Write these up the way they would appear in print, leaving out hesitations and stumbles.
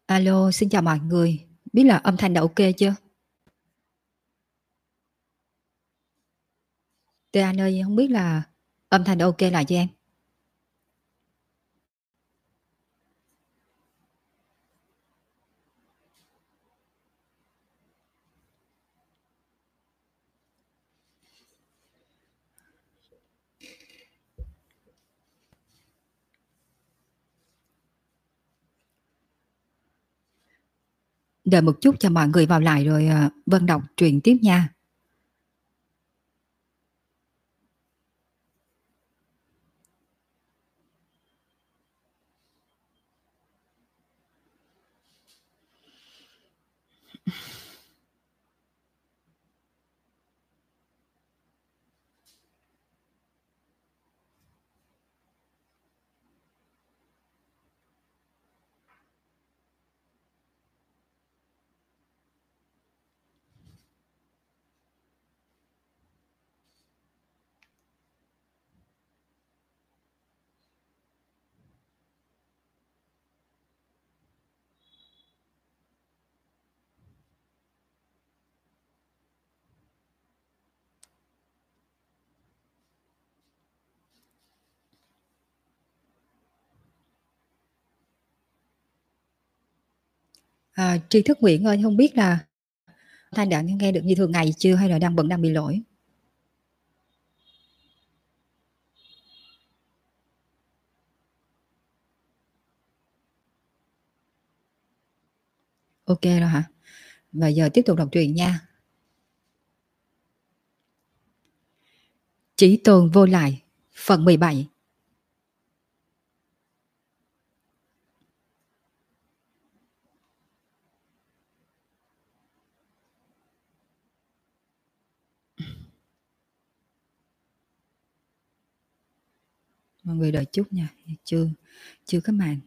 Alo, xin chào mọi người. Biết là âm thanh đã ok chưa? Tê Anh ơi, không biết là âm thanh đã ok lại cho em. Đợi một chút cho mọi người vào lại rồi Vân đọc truyện tiếp nha. Tri Thức Nguyễn ơi, không biết là thanh đã nghe được như thường ngày chưa hay là đang bị lỗi? Ok rồi hả? Và giờ tiếp tục đọc truyện nha. Chí Tôn Vô Lại, phần 17. Mọi người đợi chút nha, chưa chưa có màn.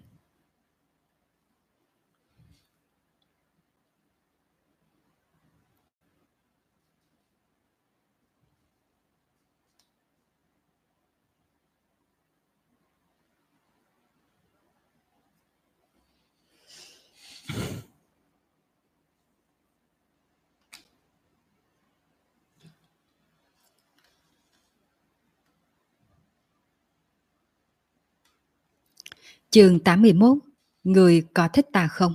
Chương 81. Người có thích ta không?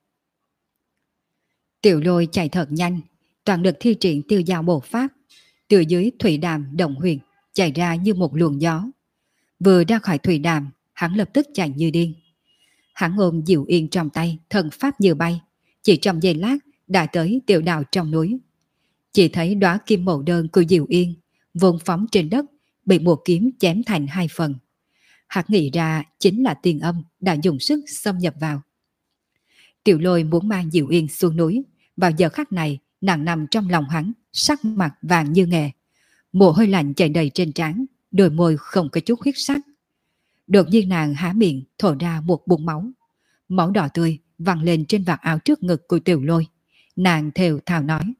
Tiểu Lôi chạy thật nhanh, toàn lực thi triển tiêu dao bổ pháp, từ dưới thủy đàm động huyền chạy ra như một luồng gió. Vừa ra khỏi thủy đàm, hắn lập tức chạy như điên. Hắn ôm Diệu Yên trong tay, thần pháp như bay, chỉ trong giây lát đã tới tiểu đạo trong núi. Chỉ thấy đóa kim màu đơn của Diệu Yên vốn phóng trên đất, bị một kiếm chém thành hai phần. Hắn nghĩ ra chính là Tiên Âm đã dùng sức xâm nhập vào. Tiểu Lôi muốn mang Diệu Yên xuống núi, vào giờ khắc này nàng nằm trong lòng hắn, sắc mặt vàng như nghề, mồ hôi lạnh chảy đầy trên trán, đôi môi không có chút huyết sắc. Đột nhiên nàng há miệng thổ ra một bụng máu, máu đỏ tươi văng lên trên vạt áo trước ngực của Tiểu Lôi. Nàng thều thào nói: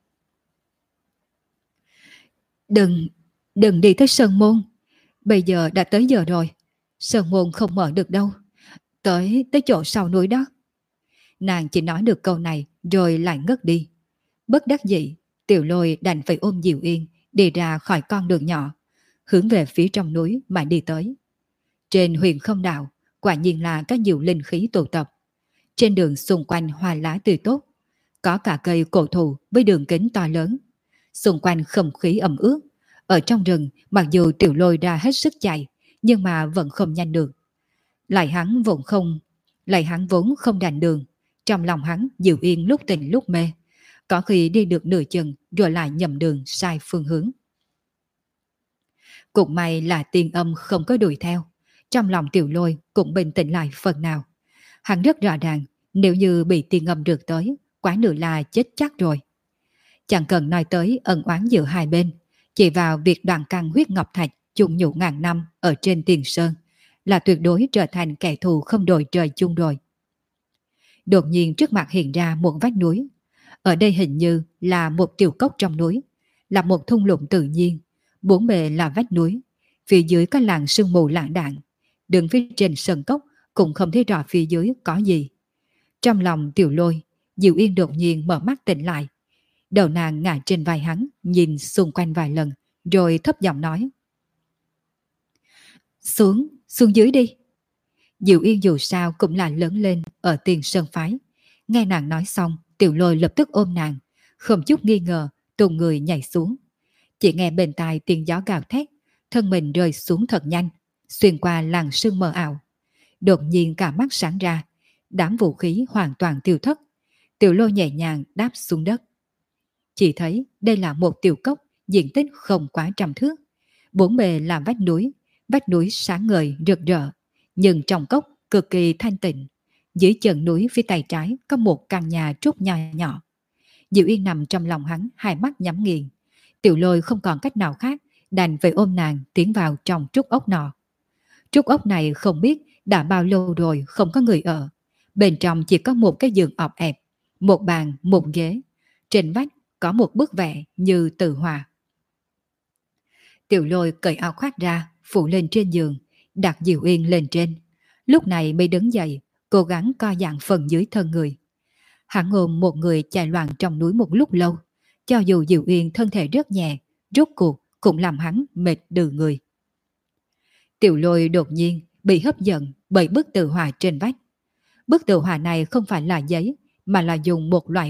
Đừng, đừng đi tới Sơn Môn, bây giờ đã tới giờ rồi, Sơn Môn không mở được đâu, tới chỗ sau núi đó. Nàng chỉ nói được câu này rồi lại ngất đi. Bất đắc dĩ, Tiểu Lôi đành phải ôm Diệu Yên đi ra khỏi con đường nhỏ, hướng về phía trong núi mà đi tới. Trên huyền không đạo, quả nhiên là có nhiều linh khí tụ tập. Trên đường xung quanh hoa lá tươi tốt, có cả cây cổ thụ với đường kính to lớn. Xung quanh không khí ẩm ướt. Ở trong rừng, mặc dù Tiểu Lôi ra hết sức chạy, nhưng mà vẫn không nhanh được. Lại hắn vốn không đành đường. Trong lòng hắn Diệu Yên lúc tỉnh lúc mê, có khi đi được nửa chừng rồi lại nhầm đường sai phương hướng. Cũng may là Tiên Âm không có đuổi theo. Trong lòng Tiểu Lôi cũng bình tĩnh lại phần nào. Hắn rất rõ ràng, nếu như bị Tiên Âm rượt tới, quá nửa là chết chắc rồi. Chẳng cần nói tới ân oán giữa hai bên, chỉ vào việc Đoạn Căn huyết ngọc thạch chung nhũ ngàn năm ở trên Tiền Sơn là tuyệt đối trở thành kẻ thù không đội trời chung rồi. Đột nhiên trước mặt hiện ra một vách núi. Ở đây hình như là một tiểu cốc trong núi, là một thung lũng tự nhiên. Bốn bề là vách núi, phía dưới có làn sương mù lãng đạn. Đứng phía trên sân cốc cũng không thấy rõ phía dưới có gì. Trong lòng Tiểu Lôi, Diệu Yên đột nhiên mở mắt tỉnh lại. Đầu nàng ngả trên vai hắn, nhìn xung quanh vài lần, rồi thấp giọng nói. Xuống, xuống dưới đi. Diệu Yên dù sao cũng là lớn lên ở Tiền Sơn Phái. Nghe nàng nói xong, Tiểu Lôi lập tức ôm nàng, không chút nghi ngờ, tung người nhảy xuống. Chỉ nghe bên tai tiếng gió gào thét, thân mình rơi xuống thật nhanh, xuyên qua làn sương mờ ảo. Đột nhiên cả mắt sáng ra, đám vũ khí hoàn toàn tiêu thất. Tiểu Lôi nhẹ nhàng đáp xuống đất. Chỉ thấy đây là một tiểu cốc diện tích không quá 100 thước. Bốn bề là vách núi sáng ngời rực rỡ, nhưng trong cốc cực kỳ thanh tịnh. Dưới chân núi phía tay trái có một căn nhà trúc nhỏ nhỏ. Diệu Yên nằm trong lòng hắn, hai mắt nhắm nghiền. Tiểu Lôi không còn cách nào khác, đành phải ôm nàng tiến vào trong trúc ốc nọ. Trúc ốc này không biết đã bao lâu rồi không có người ở. Bên trong chỉ có một cái giường ọp ẹp, một bàn, một ghế. Trên vách có một bức vẽ như từ họa. Tiểu Lôi cởi áo khoác ra, phủ lên trên giường, đặt Diệu Yên lên trên. Lúc này mới đứng dậy, cố gắng co giãn phần dưới thân người. Hắn ôm một người chạy loạn trong núi một lúc lâu. Cho dù Diệu Yên thân thể rất nhẹ, rốt cuộc cũng làm hắn mệt đừ người. Tiểu Lôi đột nhiên bị hấp dẫn bởi bức tự họa trên vách. Bức tự họa này không phải là giấy, mà là dùng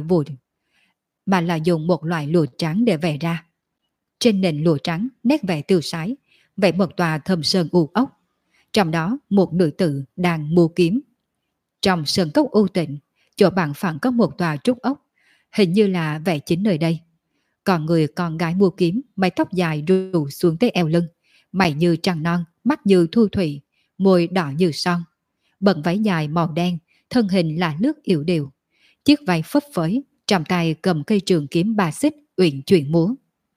một loại lụa trắng để vẽ ra. Trên nền lụa trắng nét vẽ tiêu sái, vẽ một tòa thâm sơn u ốc. Trong đó một nữ tử đang mua kiếm. Trong sơn cốc u tịnh, chỗ bằng phẳng có một tòa trúc ốc, hình như là vẽ chính nơi đây. Còn người con gái mua kiếm, mái tóc dài rủ xuống tới eo lưng, mày như trăng non, mắt như thu thủy, môi đỏ như son. Bận váy dài màu đen, thân hình là lướt yểu điệu. Chiếc váy phấp phới, trong tay cầm cây trường kiếm ba xích uyển chuyển múa.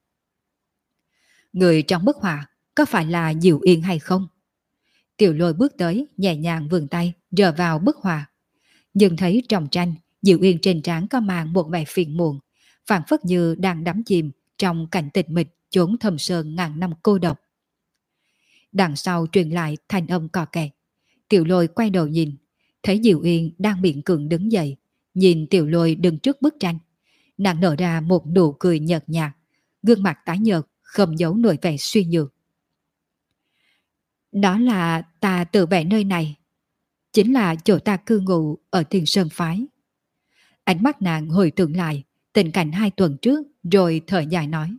Người trong bức họa có phải là Diệu Yên hay không? Tiểu Lôi bước tới, nhẹ nhàng vươn tay rờ vào bức họa. Nhưng thấy trong tranh, Diệu Yên trên trán có màn một vẻ phiền muộn, phảng phất như đang đắm chìm trong cảnh tịch mịch chốn thâm sơn ngàn năm cô độc. Đằng sau truyền lại thanh âm cò kẹt. Tiểu Lôi quay đầu nhìn, thấy Diệu Yên đang miệng cường đứng dậy, nhìn Tiểu Lôi đứng trước bức tranh. Nàng nở ra một nụ cười nhợt nhạt, gương mặt tái nhợt, không giấu nổi vẻ suy nhược. Đó là ta tự vẽ nơi này, chính là chỗ ta cư ngụ ở Tiền Sơn Phái. Ánh mắt nàng hồi tưởng lại tình cảnh 2 tuần trước, rồi thở dài nói.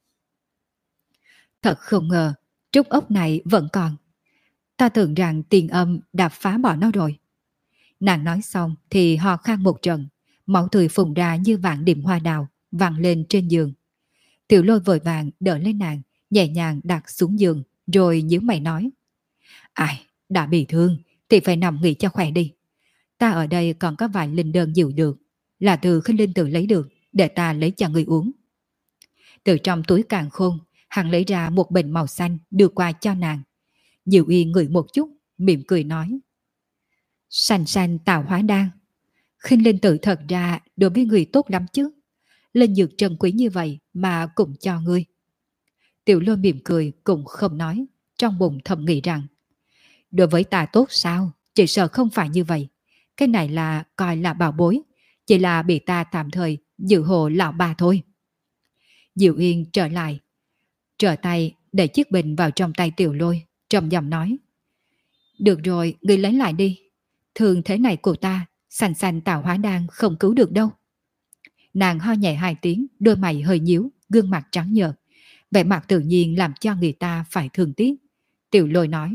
Thật không ngờ, trúc ốc này vẫn còn. Ta tưởng rằng Tiền Âm đã phá bỏ nó rồi. Nàng nói xong thì ho khan một trận, máu tươi phùng ra như vạn điểm hoa đào, văng lên trên giường. Tiểu Lôi vội vàng đỡ lên nàng, nhẹ nhàng đặt xuống giường, rồi nhíu mày nói. Ai, đã bị thương thì phải nằm nghỉ cho khỏe đi. Ta ở đây còn có vài linh đơn dịu được, là từ Khinh Linh Tự lấy được, để ta lấy cho người uống. Từ trong túi càn khôn, hắn lấy ra một bình màu xanh đưa qua cho nàng. Diệu Yên ngửi một chút, mỉm cười nói. Xanh xanh tạo hóa đan. Khinh Linh Tự thật ra đối với người tốt lắm chứ. Linh dược trân quý như vậy mà cũng cho ngươi. Tiểu Lôi mỉm cười cũng không nói, trong bụng thầm nghĩ rằng đối với ta tốt sao, chỉ sợ không phải như vậy. Cái này là coi là bảo bối, chỉ là bị ta tạm thời giữ hộ lão bà thôi. Diệu Yên trở lại, trở tay đẩy chiếc bình vào trong tay Tiểu Lôi, trầm giọng nói. Được rồi, ngươi lấy lại đi. Thường thế này của ta, xanh xanh tạo hóa đan không cứu được đâu. Nàng ho nhẹ 2 tiếng, đôi mày hơi nhíu, gương mặt trắng nhợt, vẻ mặt tự nhiên làm cho người ta phải thương tiếc. Tiểu Lôi nói.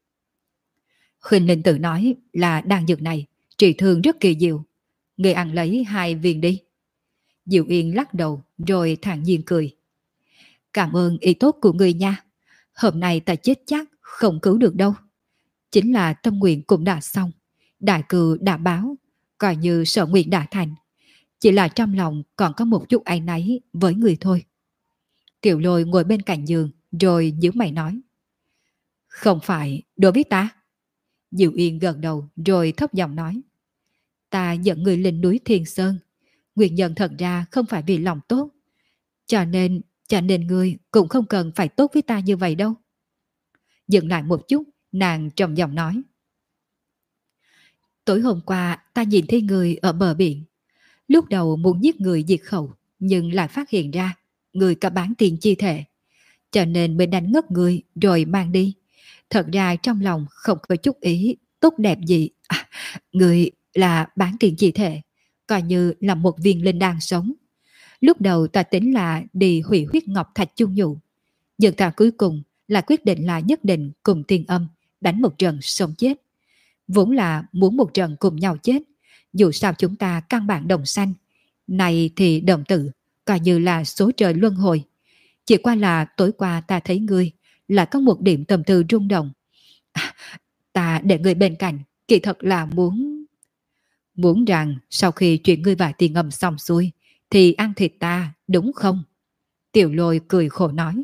Khuynh Linh Tự nói là đan dược này trị thương rất kỳ diệu, người ăn lấy 2 viên đi. Diệu Yên lắc đầu rồi thản nhiên cười. Cảm ơn ý tốt của người nha. Hôm nay ta chết chắc không cứu được đâu. Chính là tâm nguyện cũng đã xong, đại cừu đã báo, coi như sở nguyện đã thành. Chỉ là trong lòng còn có một chút áy náy với người thôi. Tiểu Lôi ngồi bên cạnh giường rồi nhíu mày nói. Không phải đối với ta. Diệu Yên gật đầu rồi thấp giọng nói. Ta dẫn người lên núi Thiên Sơn. Nguyên nhân thật ra không phải vì lòng tốt. Cho nên ngươi cũng không cần phải tốt với ta như vậy đâu. Dừng lại một chút, nàng trầm giọng nói. Tối hôm qua ta nhìn thấy người ở bờ biển. Lúc đầu muốn giết người diệt khẩu, nhưng lại phát hiện ra người có bán tiền chi thể. Cho nên mới đánh ngất người rồi mang đi. Thật ra trong lòng không có chút ý tốt đẹp gì. Người là bán tiền chi thể, coi như là một viên linh đan sống. Lúc đầu ta tính là đi hủy huyết ngọc thạch chung nhụ. Nhưng ta cuối cùng là quyết định là nhất định cùng Tiên Âm đánh một trận sống chết. Vốn là muốn một trận cùng nhau chết. Dù sao chúng ta căn bản đồng sanh. Này thì đồng tử, coi như là số trời luân hồi. Chỉ qua là tối qua ta thấy ngươi là có một điểm tâm tư rung động. Ta để người bên cạnh, kỳ thật là muốn rằng sau khi chuyện ngươi và Tiên Âm xong xuôi thì ăn thịt ta, đúng không? Tiểu Lôi cười khổ nói.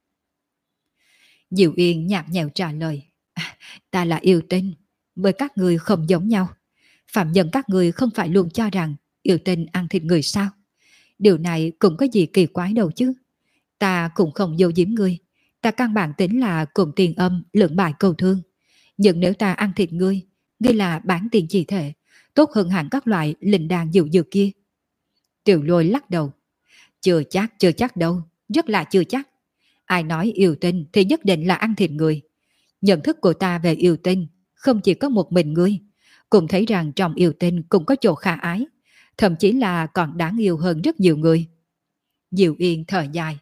Diệu Yên nhạt nhẽo trả lời. Ta là yêu tinh, với các ngươi không giống nhau. Phạm nhân các ngươi không phải luôn cho rằng yêu tinh ăn thịt người sao? Điều này cũng có gì kỳ quái đâu chứ. Ta cũng không vô giếm ngươi. Ta căn bản tính là cùng Tiên Âm lượng bại cầu thương. Nhưng nếu ta ăn thịt ngươi, ngươi là bán tiền chỉ thể, tốt hơn hẳn các loại linh đan dịu dược kia. Tiểu Lôi lắc đầu. Chưa chắc đâu, rất là chưa chắc. Ai nói yêu tinh thì nhất định là ăn thịt người. Nhận thức của ta về yêu tinh không chỉ có một mình ngươi, cũng thấy rằng trong yêu tinh cũng có chỗ khả ái, thậm chí là còn đáng yêu hơn rất nhiều người. Diệu Yên thở dài.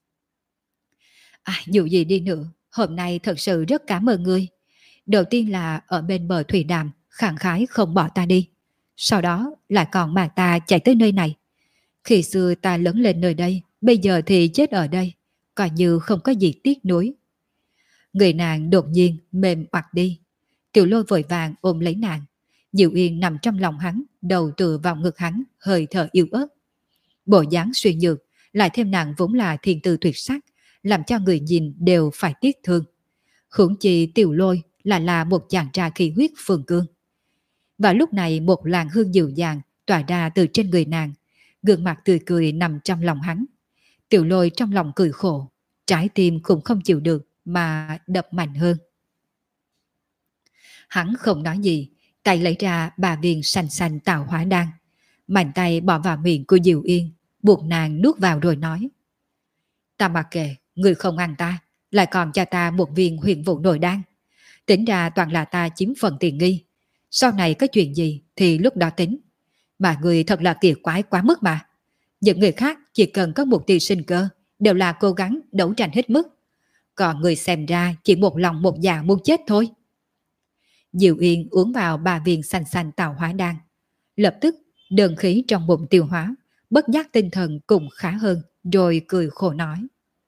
Dù gì đi nữa, hôm nay thật sự rất cảm ơn ngươi. Đầu tiên là ở bên bờ thủy đàm khẳng khái không bỏ ta đi. Sau đó lại còn mang ta chạy tới nơi này. Khi xưa ta lớn lên nơi đây, bây giờ thì chết ở đây, coi như không có gì tiếc nuối. Người nàng đột nhiên mềm oặt đi. Tiểu Lôi vội vàng ôm lấy nàng. Diệu Yên nằm trong lòng hắn, đầu tựa vào ngực hắn, hơi thở yếu ớt. Bộ dáng suy nhược, lại thêm nàng vốn là thiên tư tuyệt sắc, làm cho người nhìn đều phải tiếc thương. Huống chi Tiểu Lôi là một chàng trai khí huyết phương cương. Và lúc này một làn hương dịu dàng tỏa ra từ trên người nàng, gương mặt tươi cười nằm trong lòng hắn. Tiểu Lôi trong lòng cười khổ, trái tim cũng không chịu được mà đập mạnh hơn. Hắn không nói gì, tay lấy ra 3 viên xanh xanh tạo hóa đan, mạnh tay bỏ vào miệng của Diệu Yên, buộc nàng nuốt vào rồi nói. Ta mặc kệ, người không ăn ta, lại còn cho ta một viên huyền vụ nội đan. Tính ra toàn là ta chiếm phần tiền nghi. Sau này có chuyện gì thì lúc đó tính. Mà người thật là kỳ quái quá mức mà. Những người khác chỉ cần có mục tiêu sinh cơ đều là cố gắng đấu tranh hết mức. Còn người xem ra chỉ một lòng một dạ muốn chết thôi. Diệu Yên uống vào 3 viên xanh xanh tạo hóa đan. Lập tức đơn khí trong bụng tiêu hóa, bất giác tinh thần cũng khá hơn, rồi cười khổ nói.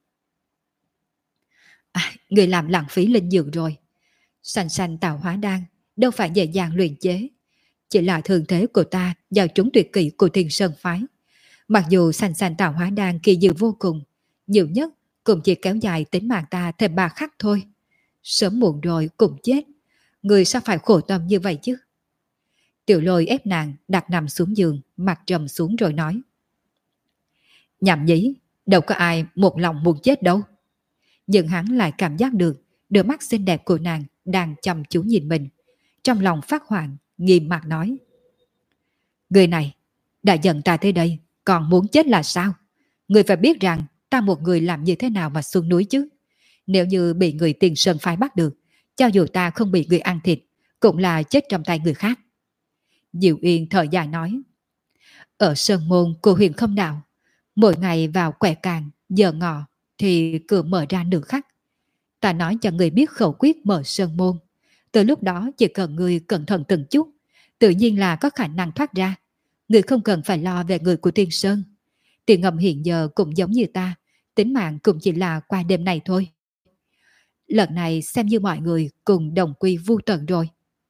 Người làm lãng phí linh dược rồi. Xanh xanh tạo hóa đan đâu phải dễ dàng luyện chế. Chỉ là thường thế của ta do chúng tuyệt kỹ của Thiên Sơn Phái. Mặc dù xanh xanh tạo hóa đan kỳ diệu vô cùng, nhiều nhất cũng chỉ kéo dài tính mạng ta thêm 3 khắc thôi. Sớm muộn rồi cũng chết. Người sao phải khổ tâm như vậy chứ? Tiểu Lôi ép nàng đặt nằm xuống giường, mặt trầm xuống rồi nói. Nhảm nhí, đâu có ai một lòng muốn chết đâu. Nhưng hắn lại cảm giác được đôi mắt xinh đẹp của nàng đang chăm chú nhìn mình. Trong lòng phát hoảng, nghiêm mặt nói. Người này, đã giận ta tới đây, còn muốn chết là sao? Người phải biết rằng ta một người làm như thế nào mà xuống núi chứ. Nếu như bị người Tiền Sơn Phái bắt được, cho dù ta không bị người ăn thịt, cũng là chết trong tay người khác. Diệu Yên thở dài nói. Ở Sơn Môn của Huyền Không Đạo, mỗi ngày vào quẻ càng, giờ ngọ thì cửa mở ra nửa khắc. Ta nói cho người biết khẩu quyết mở Sơn Môn. Từ lúc đó chỉ cần người cẩn thận từng chút, tự nhiên là có khả năng thoát ra. Người không cần phải lo về người của Tiên Sơn. Tiền Ngầm hiện giờ cũng giống như ta, tính mạng cũng chỉ là qua đêm này thôi. Lần này xem như mọi người cùng đồng quy vu tận rồi.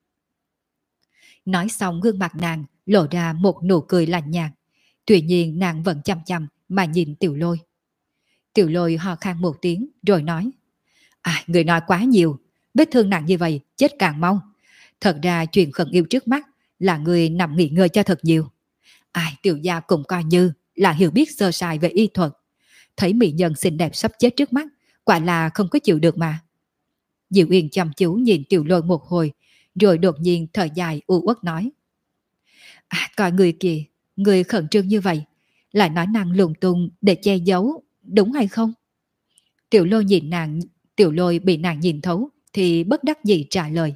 Nói xong gương mặt nàng lộ ra một nụ cười lạnh nhạt. Tuy nhiên nàng vẫn chăm chăm mà nhìn Tiểu Lôi. Tiểu Lôi ho khan một tiếng rồi nói. Người nói quá nhiều, vết thương nặng như vậy chết càng mau. Thật ra chuyện khẩn yêu trước mắt là người nằm nghỉ ngơi cho thật nhiều. Tiểu gia cũng coi như là hiểu biết sơ sài về y thuật. Thấy mỹ nhân xinh đẹp sắp chết trước mắt, quả là không có chịu được mà. Diệu Yên chăm chú nhìn Tiểu Lôi một hồi, rồi đột nhiên thở dài u uất nói. Coi người kìa, người khẩn trương như vậy, lại nói năng lung tung để che giấu, đúng hay không? Tiểu lôi bị nàng nhìn thấu thì bất đắc dĩ trả lời.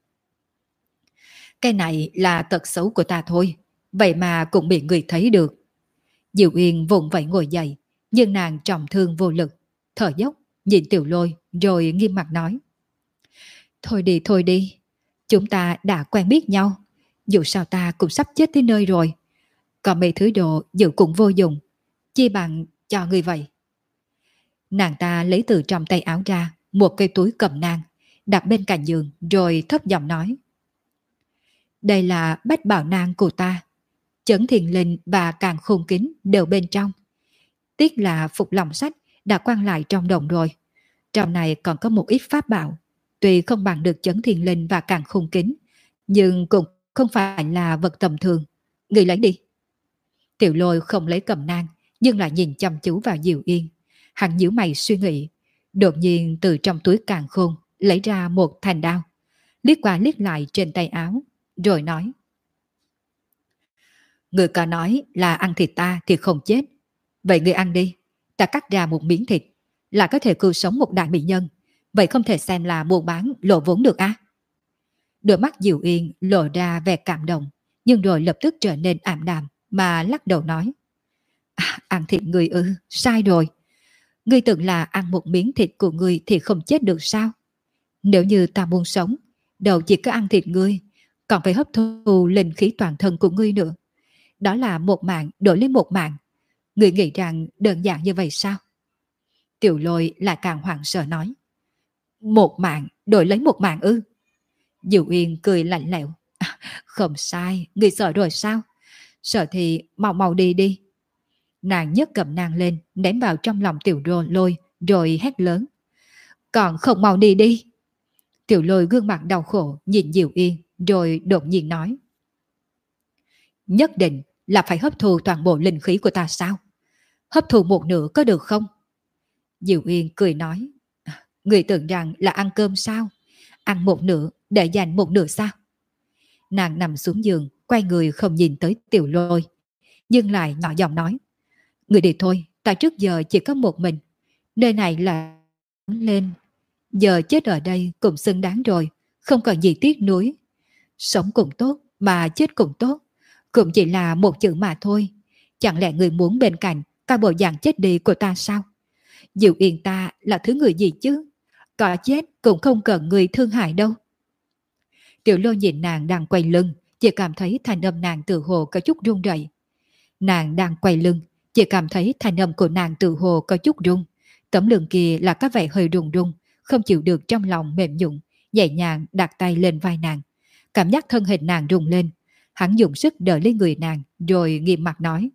Cái này là tật xấu của ta thôi, vậy mà cũng bị người thấy được. Diệu Uyên vùng vẫy ngồi dậy, nhưng nàng trọng thương vô lực, thở dốc, nhìn Tiểu Lôi rồi nghiêm mặt nói. Thôi đi, chúng ta đã quen biết nhau, dù sao ta cũng sắp chết tới nơi rồi. Còn mấy thứ đồ dự cũng vô dụng, chi bằng cho người vậy. Nàng ta lấy từ trong tay áo ra một cây túi cầm nang, đặt bên cạnh giường rồi thấp giọng nói. Đây là bách bảo nang của ta, Chấn Thiền Linh và Càn Khôn Kính đều bên trong. Tiếc là Phục Lòng Sách đã quan lại trong đồng rồi. Trong này còn có một ít pháp bảo, tuy không bằng được Chấn Thiền Linh và Càn Khôn Kính, nhưng cũng không phải là vật tầm thường. Người lấy đi. Tiểu Lôi không lấy cầm nang, nhưng lại nhìn chăm chú vào Diệu Yên. Hắn nhíu mày suy nghĩ, đột nhiên từ trong túi Càn Khôn lấy ra một thanh đao, liếc qua liếc lại trên tay áo, rồi nói. Người có nói là ăn thịt ta thì không chết. Vậy người ăn đi, ta cắt ra một miếng thịt, là có thể cứu sống một đại mỹ nhân. Vậy không thể xem là buôn bán lộ vốn được á? Đôi mắt Diệu Yên lộ ra vẻ cảm động, nhưng rồi lập tức trở nên ảm đạm mà lắc đầu nói. Ăn thịt người ư, sai rồi. Ngươi tưởng là ăn một miếng thịt của ngươi thì không chết được sao? Nếu như ta muốn sống, đâu chỉ có ăn thịt ngươi, còn phải hấp thu linh khí toàn thân của ngươi nữa. Đó là một mạng đổi lấy một mạng. Ngươi nghĩ rằng đơn giản như vậy sao? Tiểu Lôi lại càng hoảng sợ nói. Một mạng đổi lấy một mạng ư? Diệu Yên cười lạnh lẽo. Không sai, ngươi sợ rồi sao? Sợ thì mau mau đi đi. Nàng nhấc cầm nang lên, ném vào trong lòng Tiểu Lôi, rồi hét lớn. Còn không mau đi đi. Tiểu Lôi gương mặt đau khổ nhìn Diệu Yên, rồi đột nhiên nói. Nhất định là phải hấp thu toàn bộ linh khí của ta sao? Hấp thu một nửa có được không? Diệu Yên cười nói. Người tưởng rằng là ăn cơm sao? Ăn một nửa để dành một nửa sao? Nàng nằm xuống giường, quay người không nhìn tới Tiểu Lôi, nhưng lại nhỏ giọng nói. Người đi thôi, ta trước giờ chỉ có một mình. Nơi này là lên. Giờ chết ở đây cũng xứng đáng rồi, không còn gì tiếc nuối. Sống cũng tốt, mà chết cũng tốt. Cũng chỉ là một chữ mà thôi. Chẳng lẽ người muốn bên cạnh cái bộ dạng chết đi của ta sao? Diệu Yên ta là thứ người gì chứ? Có chết cũng không cần người thương hại đâu. Tiểu Lôi nhìn nàng đang quay lưng, chỉ cảm thấy thanh âm nàng tự hồ có chút run rẩy. Nàng đang quay lưng, chỉ cảm thấy thanh âm của nàng tự hồ có chút run. Tấm lưng kia là có vẻ hơi run run, không chịu được trong lòng mềm nhũn, nhẹ nhàng đặt tay lên vai nàng. Cảm giác thân hình nàng rung lên. Hắn dùng sức đỡ lên người nàng, rồi nghiêm mặt nói.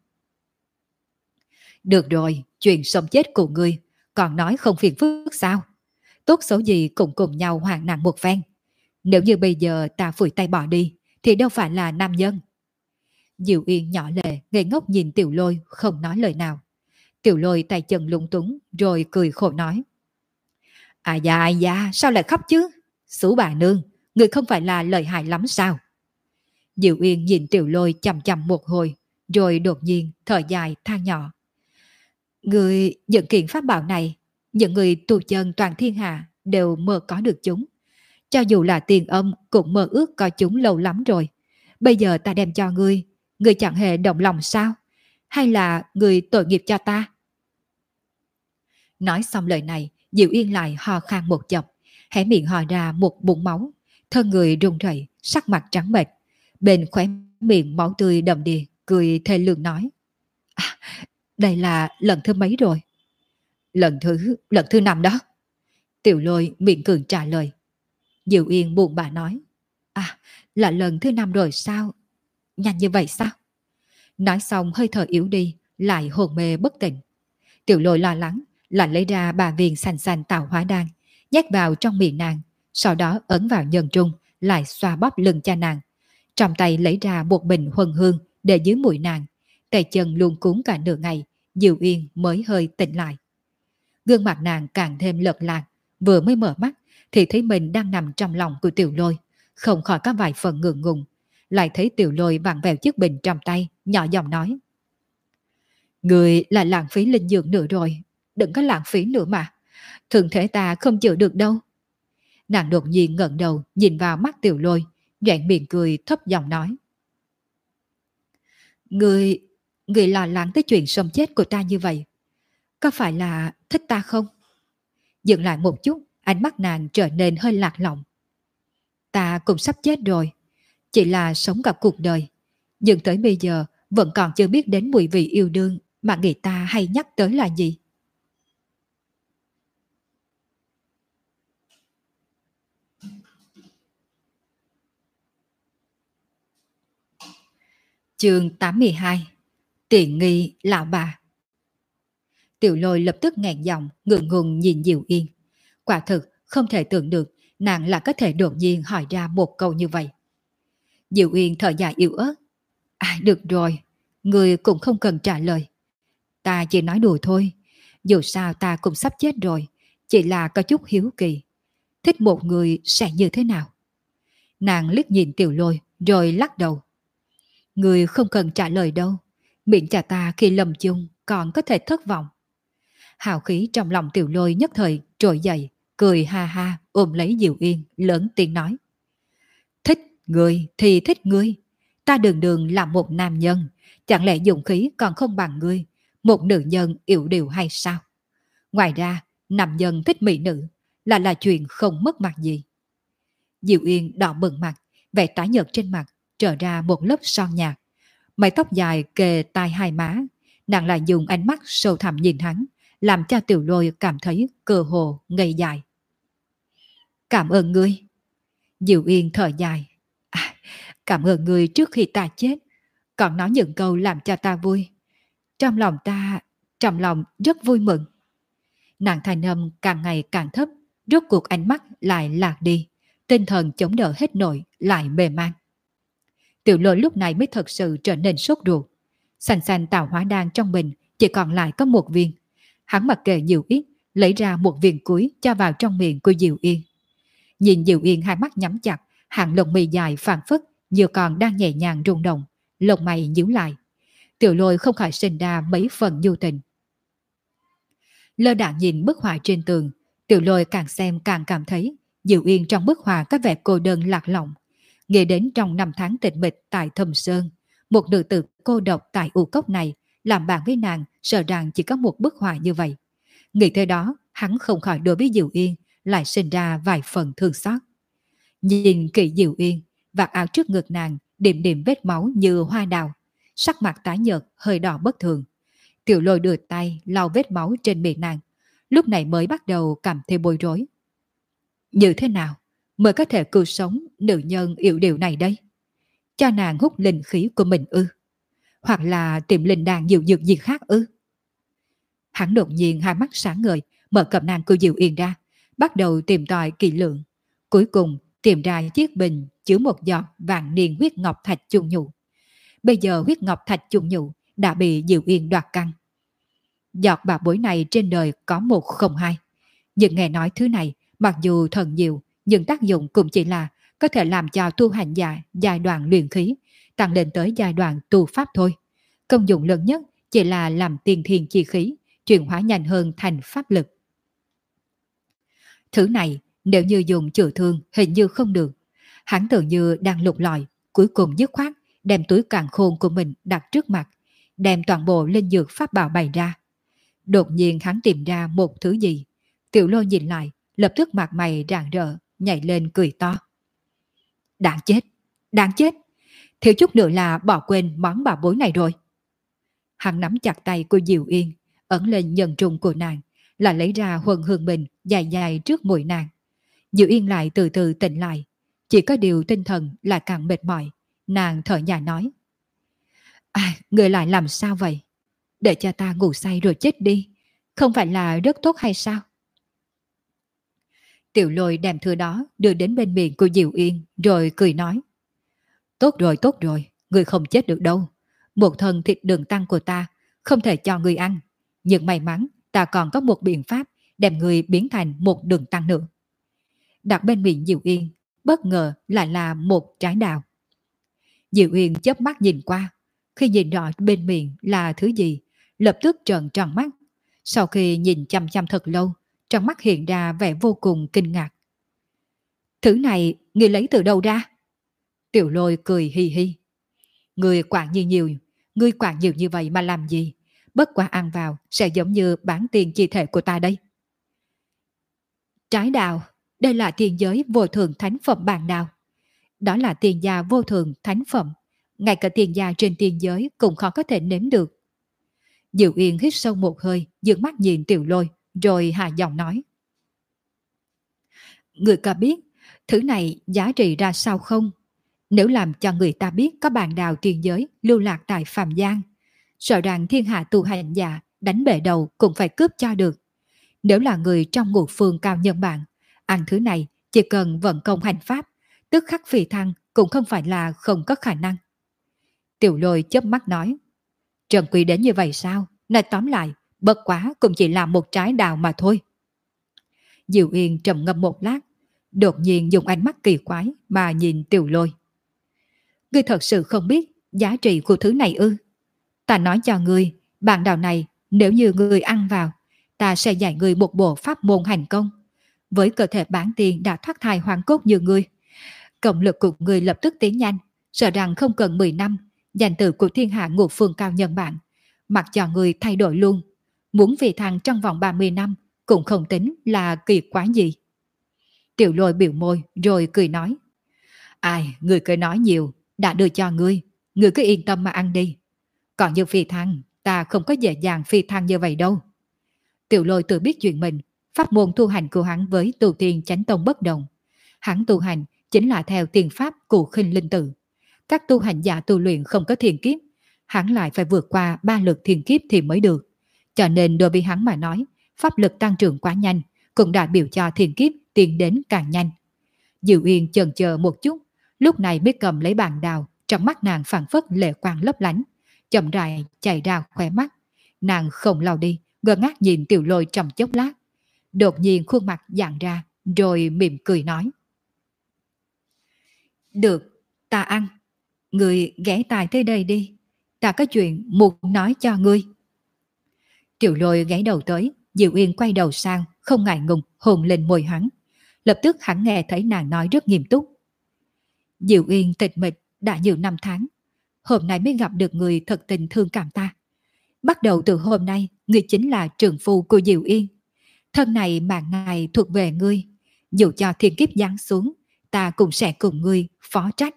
Được rồi, chuyện sống chết của ngươi, còn nói không phiền phức sao? Tốt xấu gì cũng cùng nhau hoàn nạn một phen. Nếu như bây giờ ta phủi tay bỏ đi, thì đâu phải là nam nhân. Diệu Yên nhỏ lệ, ngây ngốc nhìn Tiểu Lôi, không nói lời nào. Tiểu Lôi tay chân lung túng, rồi cười khổ nói. À da, sao lại khóc chứ? Xú bà nương, người không phải là lợi hại lắm sao? Diệu Yên nhìn Tiểu Lôi chằm chằm một hồi, rồi đột nhiên thở dài than nhỏ. Người dựng kiện pháp bảo này, những người tu chân toàn thiên hạ đều mơ có được chúng. Cho dù là tiền âm cũng mơ ước có chúng lâu lắm rồi. Bây giờ ta đem cho ngươi chẳng hề động lòng sao? Hay là người tội nghiệp cho ta? Nói xong lời này, Diệu Yên lại ho khan một chập, hé miệng hò ra một bụng máu, thân người run rẩy, sắc mặt trắng bệch, bên khóe miệng máu tươi đầm đìa, cười thê lương nói: đây là lần thứ mấy rồi? Lần thứ 5 đó. Tiểu Lôi miệng cường trả lời. Diệu Yên buồn bã nói: là lần thứ 5 rồi sao? Nhanh như vậy sao? Nói xong hơi thở yếu đi, lại hồn mê bất tỉnh. Tiểu Lôi lo lắng, lại lấy ra 3 viên xanh xanh tạo hóa đan, nhét vào trong miệng nàng, sau đó ấn vào nhân trung, lại xoa bóp lưng cho nàng. Trong tay lấy ra một bình huân hương để dưới mũi nàng, tay chân luôn cuốn cả nửa ngày, Diệu Yên mới hơi tỉnh lại. Gương mặt nàng càng thêm lợt lạc, vừa mới mở mắt thì thấy mình đang nằm trong lòng của Tiểu Lôi, không khỏi có vài phần ngượng ngùng, lại thấy Tiểu Lôi vặn vẹo chiếc bình trong tay, nhỏ giọng nói. Người là lãng phí linh dược nữa rồi, đừng có lãng phí nữa mà, thường thể ta không chịu được đâu. Nàng đột nhiên ngẩng đầu nhìn vào mắt Tiểu Lôi, nhoẻn miệng cười thấp giọng nói. Người, người lo lắng tới chuyện sống chết của ta như vậy, có phải là thích ta không? Dừng lại một chút, ánh mắt nàng trở nên hơi lạc lõng. Ta cũng sắp chết rồi, chỉ là sống cả cuộc đời, nhưng tới bây giờ vẫn còn chưa biết đến mùi vị yêu đương mà người ta hay nhắc tới là gì. Chương 82. Tiện nghi lão bà. Tiểu Lôi lập tức nghẹn giọng, ngượng ngùng nhìn Diệu Yên. Quả thực không thể tưởng được nàng là có thể đột nhiên hỏi ra một câu như vậy. Diệu Yên thở dài yếu ớt. À, được rồi, người cũng không cần trả lời. Ta chỉ nói đùa thôi, dù sao ta cũng sắp chết rồi, chỉ là có chút hiếu kỳ. Thích một người sẽ như thế nào? Nàng liếc nhìn Tiểu Lôi rồi lắc đầu. Người không cần trả lời đâu, miệng cha ta khi lâm chung còn có thể thất vọng. Hào khí trong lòng Tiểu Lôi nhất thời trỗi dậy, cười ha ha ôm lấy Diệu Yên, lớn tiếng nói. Thích người thì thích ngươi, ta đường đường là một nam nhân, chẳng lẽ dụng khí còn không bằng ngươi, một nữ nhân yểu điệu hay sao? Ngoài ra, nam nhân thích mỹ nữ là chuyện không mất mặt gì. Diệu Yên đỏ bừng mặt, vẻ tái nhợt trên mặt trở ra một lớp son nhạt, mái tóc dài kề tai hai má, nàng lại dùng ánh mắt sâu thẳm nhìn hắn, làm cho Tiểu Lôi cảm thấy cơ hồ ngây dại. Cảm ơn ngươi. Diệu Yên thở dài. À, cảm ơn ngươi trước khi ta chết, còn nói những câu làm cho ta vui. Trong lòng rất vui mừng. Nàng thanh âm càng ngày càng thấp, rốt cuộc ánh mắt lại lạc đi, tinh thần chống đỡ hết nổi lại mê man. Tiểu Lôi lúc này mới thật sự trở nên sốt ruột. Xanh xanh tạo hóa đan trong mình chỉ còn lại có một viên. Hắn mặc kệ nhiều ít, lấy ra một viên cuối cho vào trong miệng của Diệu Yên. Nhìn Diệu Yên hai mắt nhắm chặt, hàng lông mi dài phảng phất như còn đang nhẹ nhàng rung động, lông mày nhíu lại. Tiểu Lôi không khỏi sinh ra mấy phần nhu tình. Lơ đãng nhìn bức họa trên tường, Tiểu Lôi càng xem càng cảm thấy Diệu Yên trong bức họa có vẻ cô đơn lạc lõng. Nghĩ đến trong năm tháng tịch mịch tại Thâm Sơn, một nữ tử cô độc tại u cốc này làm bạn với nàng, sợ rằng chỉ có một bức họa như vậy. Nghĩ tới đó, hắn không khỏi đối với Diệu Yên lại sinh ra vài phần thương xót. Nhìn kỹ Diệu Yên, vạt áo trước ngực nàng điểm điểm vết máu như hoa đào, sắc mặt tái nhợt hơi đỏ bất thường. Tiểu Lôi đưa tay lau vết máu trên miệng nàng, lúc này mới bắt đầu cảm thấy bối rối. Như thế nào mới có thể cứu sống nữ nhân yểu điệu này đây? Cho nàng hút linh khí của mình ư? Hoặc là tìm linh đan nhiều dược gì khác ư? Hắn đột nhiên hai mắt sáng ngời, mở cặp nàng của Diệu Yên ra, bắt đầu tìm tòi kỳ lượng. Cuối cùng tìm ra chiếc bình chứa một giọt vạn niên huyết ngọc thạch chung nhụ. Bây giờ huyết ngọc thạch chung nhụ đã bị Diệu Yên đoạt căn. Giọt bảo bối này trên đời có một không hai. Nhưng nghe nói thứ này mặc dù thần diệu, nhưng tác dụng cũng chỉ là có thể làm cho tu hành giả giai đoạn luyện khí tăng lên tới giai đoạn tu pháp thôi. Công dụng lớn nhất chỉ là làm tiên thiên chi khí chuyển hóa nhanh hơn thành pháp lực. Thứ này nếu như dùng chữa thương hình như không được. Hắn tưởng như đang lục lọi, cuối cùng dứt khoát đem túi càn khôn của mình đặt trước mặt, đem toàn bộ linh dược pháp bảo bày ra. Đột nhiên hắn tìm ra một thứ gì. Tiểu Lôi nhìn lại, lập tức mặt mày rạng rỡ, nhảy lên cười to. Đáng chết, đáng chết, thiếu chút nữa là bỏ quên món bảo bối này rồi. Hắn nắm chặt tay của Diệu Yên, ấn lên nhân trung của nàng, là lấy ra huân hương bình dài dài trước mũi nàng. Diệu Yên lại từ từ tỉnh lại, chỉ có điều tinh thần là càng mệt mỏi. Nàng thở dài nói. À, người lại làm sao vậy? Để cho ta ngủ say rồi chết đi, không phải là rất tốt hay sao? Tiểu Lôi đem thứ đó đưa đến bên miệng của Diệu Yên rồi cười nói. Tốt rồi, người không chết được đâu. Một thân thịt đường tăng của ta không thể cho người ăn. Nhưng may mắn ta còn có một biện pháp đem người biến thành một đường tăng nữa. Đặt bên miệng Diệu Yên, bất ngờ lại là một trái đào. Diệu Uyên chớp mắt nhìn qua, khi nhìn rõ bên miệng là thứ gì, lập tức trợn tròn mắt. Sau khi nhìn chăm chăm thật lâu, trong mắt hiện ra vẻ vô cùng kinh ngạc. Thứ này ngươi lấy từ đâu ra? Tiểu Lôi cười hi hi. Ngươi quản nhiều như vậy mà làm gì? Bất quá ăn vào sẽ giống như bán tiền chi thể của ta đây. Trái đào, đây là tiền giới vô thượng thánh phẩm bàn đào. Đó là tiền gia vô thượng thánh phẩm. Ngay cả tiền gia trên tiền giới cũng khó có thể nếm được. Diệu Yên hít sâu một hơi, dương mắt nhìn Tiểu Lôi, rồi hạ giọng nói. Người có biết, thứ này giá trị ra sao không? Nếu làm cho người ta biết có bàn đào tiền giới lưu lạc tại Phạm Giang, sợ rằng thiên hạ tu hành giả đánh bể đầu cũng phải cướp cho được. Nếu là người trong ngũ phương cao nhân bạn, ăn thứ này chỉ cần vận công hành pháp, tức khắc phi thăng cũng không phải là không có khả năng. Tiểu Lôi chớp mắt nói. Trần Quý đến như vậy sao? Nói tóm lại, bất quá cũng chỉ là một trái đào mà thôi. Diệu Yên trầm ngâm một lát, đột nhiên dùng ánh mắt kỳ quái mà nhìn Tiểu Lôi. Ngươi thật sự không biết giá trị của thứ này ư? Ta nói cho ngươi, bàn đào này nếu như ngươi ăn vào, ta sẽ dạy ngươi một bộ pháp môn hành công. Với cơ thể bản tiền đã thoát thai hoàn cốt như ngươi, cộng lực của ngươi lập tức tiến nhanh, sợ rằng không cần 10 năm, danh tự của thiên hạ ngũ phương cao nhân bạn, mặc cho ngươi thay đổi luôn. Muốn vì thằng trong vòng 30 năm cũng không tính là kỳ quái gì. Tiểu Lôi biểu môi rồi cười nói. Ai, ngươi cứ nói nhiều, đã đưa cho ngươi cứ yên tâm mà ăn đi. Còn như phi thăng, ta không có dễ dàng phi thăng như vậy đâu. Tiểu Lôi tự biết chuyện mình, pháp môn tu hành của hắn với tu tiên chánh tông bất đồng. Hắn tu hành chính là theo tiền pháp cụ khinh linh tự. Các tu hành giả tu luyện không có thiên kiếp, hắn lại phải vượt qua 3 lượt thiên kiếp thì mới được. Cho nên đối với hắn mà nói, pháp lực tăng trưởng quá nhanh, cũng đã biểu cho thiên kiếp tiến đến càng nhanh. Diệu Uyên chần chờ một chút, lúc này mới cầm lấy bàn đào, trong mắt nàng phảng phất lệ quang lấp lánh, chậm rãi chảy ra khóe mắt. Nàng không lau đi, ngơ ngác nhìn Tiểu Lôi trong chốc lát. Đột nhiên khuôn mặt giãn ra, rồi mỉm cười nói. Được, ta ăn. Ngươi ghé tài tới đây đi. Ta có chuyện muốn nói cho ngươi. Tiểu Lôi ghé đầu tới, Diệu Uyên quay đầu sang, không ngại ngùng hôn lên môi hắn. Lập tức hắn nghe thấy nàng nói rất nghiêm túc. Diệu Uyên tịch mịch đã nhiều năm tháng, hôm nay mới gặp được người thật tình thương cảm ta. Bắt đầu từ hôm nay, ngươi chính là trượng phu của Diệu Uyên. Thân này mạng này thuộc về ngươi, dù cho thiên kiếp giáng xuống, ta cũng sẽ cùng ngươi phó trách.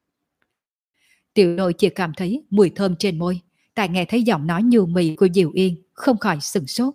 Tiểu Lôi chỉ cảm thấy mùi thơm trên môi, tại nghe thấy giọng nói nhu mì của Diệu Uyên, không khỏi sửng sốt.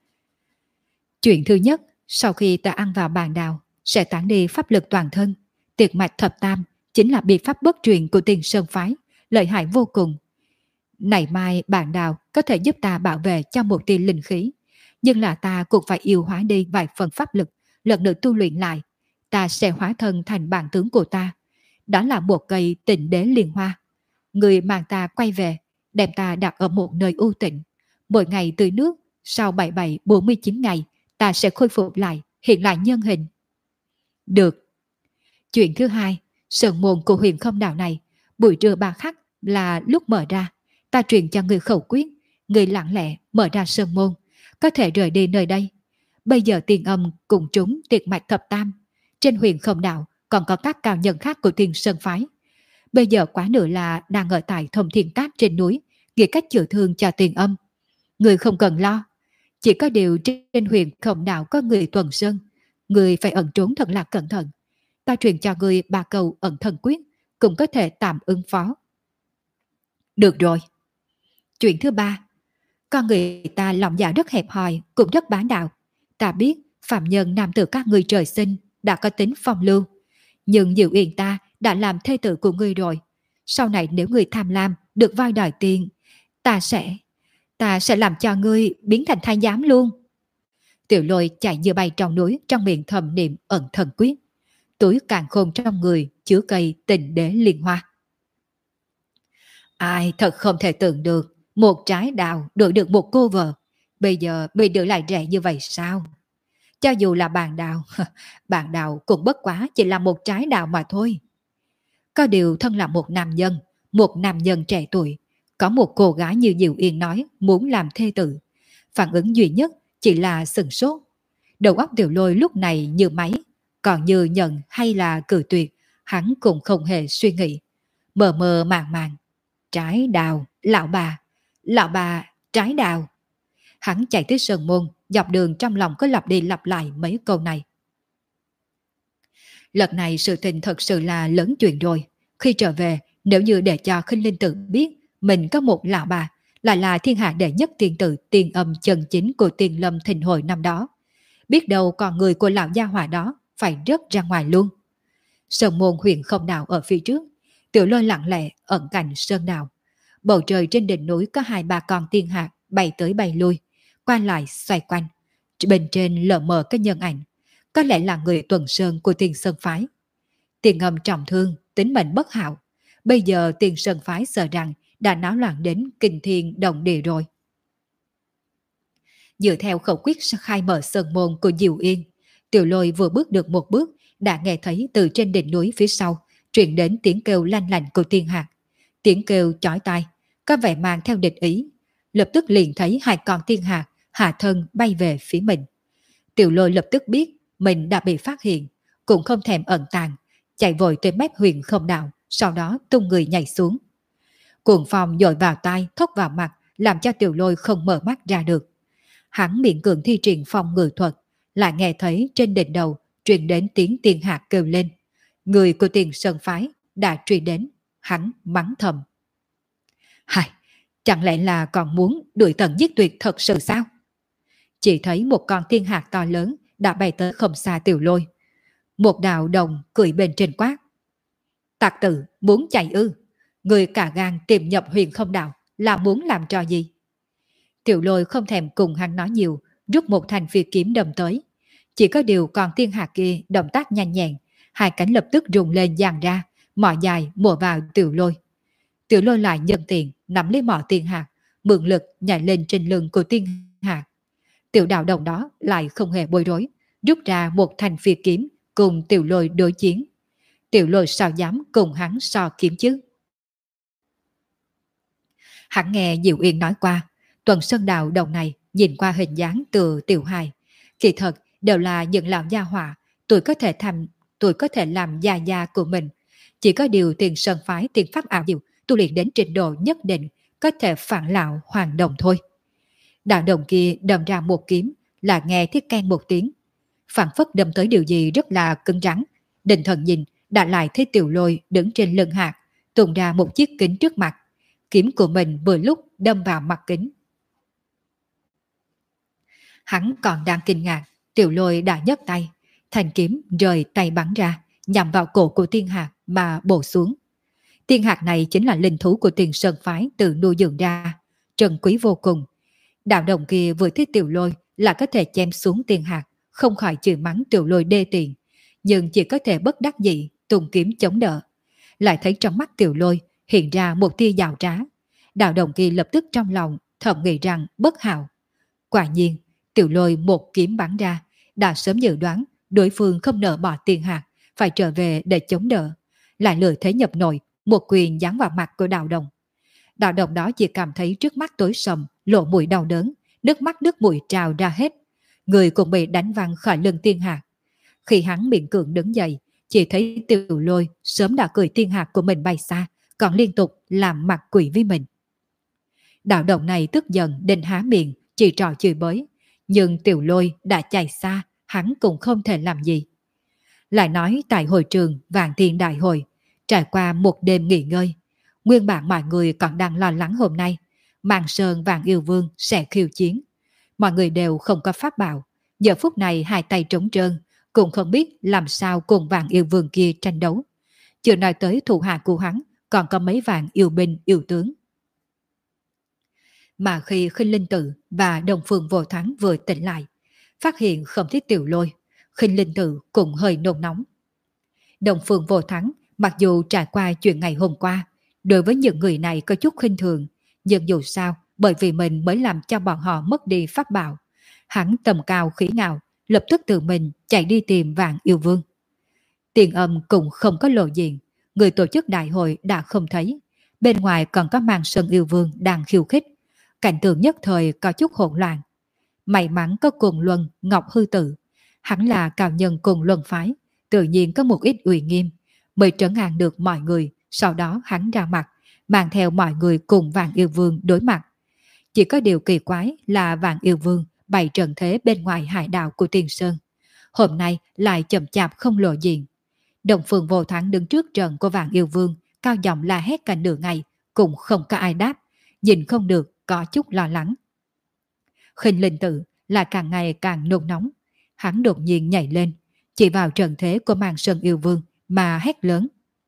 Chuyện thứ nhất, sau khi ta ăn vào bàn đào, sẽ tản đi pháp lực toàn thân. Tiệt mạch thập tam chính là biện pháp bất truyền của Tiên Sơn phái, lợi hại vô cùng. Này mai bàn đào có thể giúp ta bảo vệ cho một tia linh khí, nhưng là ta cũng phải yêu hóa đi vài phần pháp lực, lần nữa tu luyện lại. Ta sẽ hóa thân thành bản tướng của ta. Đó là một cây tịnh đế liên hoa. Người mang ta quay về, đem ta đặt ở một nơi u tịnh. Mỗi ngày tưới nước, sau 47-49 ngày, ta sẽ khôi phục lại, hiện lại nhân hình. Được. Chuyện thứ hai, sơn môn của huyền không đạo này, buổi trưa 3 khắc là lúc mở ra. Ta truyền cho người khẩu quyết, người lặng lẽ mở ra sơn môn, có thể rời đi nơi đây. Bây giờ tiền âm cùng chúng tiệt mạch thập tam. Trên huyền không đạo còn có các cao nhân khác của Tiên Sơn phái. Bây giờ quá nữa là đang ở tại Thông Thiên Cát trên núi, nghĩ cách chữa thương cho tiền âm. Người không cần lo. Chỉ có điều trên huyền không đạo có người tuần sơn. Người phải ẩn trốn thật là cẩn thận. Ta truyền cho người 3 câu ẩn thần quyết, cũng có thể tạm ứng phó. Được rồi. Chuyện thứ ba, con người ta lòng dạ rất hẹp hòi, cũng rất bá đạo. Ta biết phạm nhân nam tử các ngươi trời sinh đã có tính phong lưu, nhưng Diệu Uyên ta đã làm thê tử của ngươi rồi. Sau này nếu ngươi tham lam được voi đòi tiền, ta sẽ làm cho ngươi biến thành thái giám luôn. Tiểu Lôi chạy như bay trong núi, trong miệng thầm niệm ẩn thần quyết. Túi càng khôn trong người chứa cây tịnh đế liên hoa. Ai thật không thể tưởng được, một trái đào đổi được một cô vợ, bây giờ bị đưa lại rẻ như vậy sao? Cho dù là bàn đào, bàn đào cũng bất quá chỉ là một trái đào mà thôi. Có điều thân là một nam nhân trẻ tuổi, có một cô gái như Diệu Yên nói muốn làm thê tử. Phản ứng duy nhất chỉ là sừng sốt. Đầu óc Tiểu Lôi lúc này như máy, còn như nhận hay là cự tuyệt, hắn cũng không hề suy nghĩ. Mờ mờ màng màng, trái đào, lão bà, trái đào. Hắn chạy tới Sơn Môn, dọc đường trong lòng có lặp đi lặp lại mấy câu này. Lần này sự tình thật sự là lớn chuyện rồi. Khi trở về, nếu như để cho Khinh Linh Tử biết mình có một lão bà, lại là thiên hạ đệ nhất tiên tử tiên âm chân chính của Tiên Lâm Thịnh Hội năm đó, biết đâu con người của lão gia hỏa đó phải rớt ra ngoài luôn. Sơn Môn Huyền Không Đạo ở phía trước, Tiểu Lôi lặng lẽ ẩn cạnh sơn đạo. Bầu trời trên đỉnh núi có 2-3 con tiên hạt bay tới bay lui, qua lại xoay quanh. Bên trên lờ mờ cái nhân ảnh, có lẽ là người tuần sơn của Tiên Sơn Phái. Tiền Ngầm trọng thương, tính mệnh bất hảo. Bây giờ Tiên Sơn Phái sợ rằng đã náo loạn đến kinh thiên động địa rồi. Dựa theo khẩu quyết khai mở sơn môn của Diệu Yên, Tiểu Lôi vừa bước được một bước đã nghe thấy từ trên đỉnh núi phía sau truyền đến tiếng kêu lanh lành của tiên hạt. Tiếng kêu chói tai, có vẻ mang theo địch ý. Lập tức liền thấy 2 con tiên hạt hạ thân bay về phía mình. Tiểu Lôi lập tức biết mình đã bị phát hiện, cũng không thèm ẩn tàng, chạy vội tới mép Huyền Không Đạo, sau đó tung người nhảy xuống. Cuồng phong dội vào tai, thốc vào mặt, làm cho Tiểu Lôi không mở mắt ra được. Hắn miệng cường thi triển phong ngự thuật, lại nghe thấy trên đỉnh đầu truyền đến tiếng tiên hạt kêu lên. Người của Tiền Sơn Phái đã truy đến, hắn mắng thầm. Hài, chẳng lẽ là còn muốn đuổi tận giết tuyệt thật sự sao? Chỉ thấy một con tiên hạt to lớn đã bay tới không xa Tiểu Lôi. Một đạo đồng cười bên trên quát. Tặc tử muốn chạy ư? Người cả gan tìm nhập Huyền Không Đạo là muốn làm trò gì? Tiểu Lôi không thèm cùng hắn nói nhiều, rút một thanh phi kiếm đâm tới. Chỉ có điều còn tiên hạt kia động tác nhanh nhẹn, 2 cánh lập tức rung lên dàn ra, mỏ dài mùa vào Tiểu Lôi. Tiểu Lôi lại nhân tiện nắm lấy mỏ tiên hạt, mượn lực nhảy lên trên lưng của tiên hạt. Tiểu đạo đồng đó lại không hề bối rối, rút ra một thanh phi kiếm cùng Tiểu Lôi đối chiến. Tiểu Lôi sao dám cùng hắn so kiếm chứ? Hắn nghe Diệu Yên nói qua, Tuần Sơn Đạo đầu này nhìn qua hình dáng từ tiểu hài, kỳ thật đều là những lão gia hỏa, tuổi có thể làm gia gia của mình. Chỉ có điều Tiền Sơn Phái tiền pháp ảo diệu, tu luyện đến trình độ nhất định, có thể phản lão hoàng đồng thôi. Đạo đồng kia đâm ra một kiếm, là nghe thiết can một tiếng, phản phất đâm tới điều gì rất là cứng rắn. Định thần nhìn, đã lại thấy Tiểu Lôi đứng trên lưng hạt, tung ra một chiếc kính trước mặt. Kiếm của mình vừa lúc đâm vào mặt kính. Hắn còn đang kinh ngạc, Tiểu Lôi đã nhấc tay, thanh kiếm rời tay bắn ra, nhằm vào cổ của tiên hạt mà bổ xuống. Tiên hạt này chính là linh thú của Tiền Sơn Phái tự nuôi dưỡng ra, trân quý vô cùng. Đạo đồng kia vừa thấy Tiểu Lôi là có thể chém xuống tiên hạt, không khỏi chửi mắng Tiểu Lôi đê tiện, nhưng chỉ có thể bất đắc dĩ tung kiếm chống đỡ. Lại thấy trong mắt Tiểu Lôi hiện ra một tia giảo trá. Đạo đồng kia lập tức trong lòng thầm nghĩ rằng bất hảo. Quả nhiên, Tiểu Lôi một kiếm bắn ra, đã sớm dự đoán đối phương không nỡ bỏ tiền hạt, phải trở về để chống đỡ. Lại lợi thế nhập nội, một quyền giáng vào mặt của đạo đồng. Đạo đồng đó chỉ cảm thấy trước mắt tối sầm, lộ mũi đau đớn, nước mắt nước mũi trào ra hết. Người cũng bị đánh văng khỏi lưng tiên hạt. Khi hắn miệng cường đứng dậy, chỉ thấy Tiểu Lôi sớm đã cười tiên hạt của mình bay xa, còn liên tục làm mặt quỷ với mình. Đạo đồng này tức giận định há miệng, chỉ trò chửi bới. Nhưng Tiểu Lôi đã chạy xa, hắn cũng không thể làm gì. Lại nói tại hội trường Vạn Tiên Đại Hội, trải qua một đêm nghỉ ngơi, nguyên bản mọi người còn đang lo lắng hôm nay Màn Sơn Vạn Yêu Vương sẽ khiêu chiến. Mọi người đều không có pháp bảo, giờ phút này 2 tay trống trơn, cũng không biết làm sao cùng Vạn Yêu Vương kia tranh đấu. Chưa nói tới thủ hạ của hắn còn có mấy vạn yêu binh yêu tướng. Mà khi Khinh Linh Tử và Đông Phương Vô Thắng vừa tỉnh lại, phát hiện không thấy Tiểu Lôi, Khinh Linh Tử cũng hơi nôn nóng. Đông Phương Vô Thắng mặc dù trải qua chuyện ngày hôm qua, đối với những người này có chút khinh thường, nhưng dù sao bởi vì mình mới làm cho bọn họ mất đi pháp bảo, hắn tầm cao khí ngạo, lập tức tự mình chạy đi tìm Vạn Yêu Vương. Tiền Âm cũng không có lộ diện, người tổ chức đại hội đã không thấy. Bên ngoài còn có Mang Sơn Yêu Vương đang khiêu khích. Cảnh tượng nhất thời có chút hỗn loạn. May mắn có Cùng Luân, Ngọc Hư Tự. Hắn là cao nhân Cùng Luân phái, tự nhiên có một ít uy nghiêm, mới trấn an được mọi người. Sau đó hắn ra mặt, mang theo mọi người cùng Vạn Yêu Vương đối mặt. Chỉ có điều kỳ quái là Vạn Yêu Vương bày trận thế bên ngoài hải đảo của Tiên Sơn. Hôm nay lại chậm chạp không lộ diện. Đồng Phương Vô Thắng đứng trước trận của Vạn Yêu Vương, cao giọng la hét cả nửa ngày, cũng không có ai đáp, nhìn không được, có chút lo lắng. Khinh Linh Tự là càng ngày càng nôn nóng, hắn đột nhiên nhảy lên, chỉ vào trận thế của Mang Sơn Yêu Vương mà hét lớn.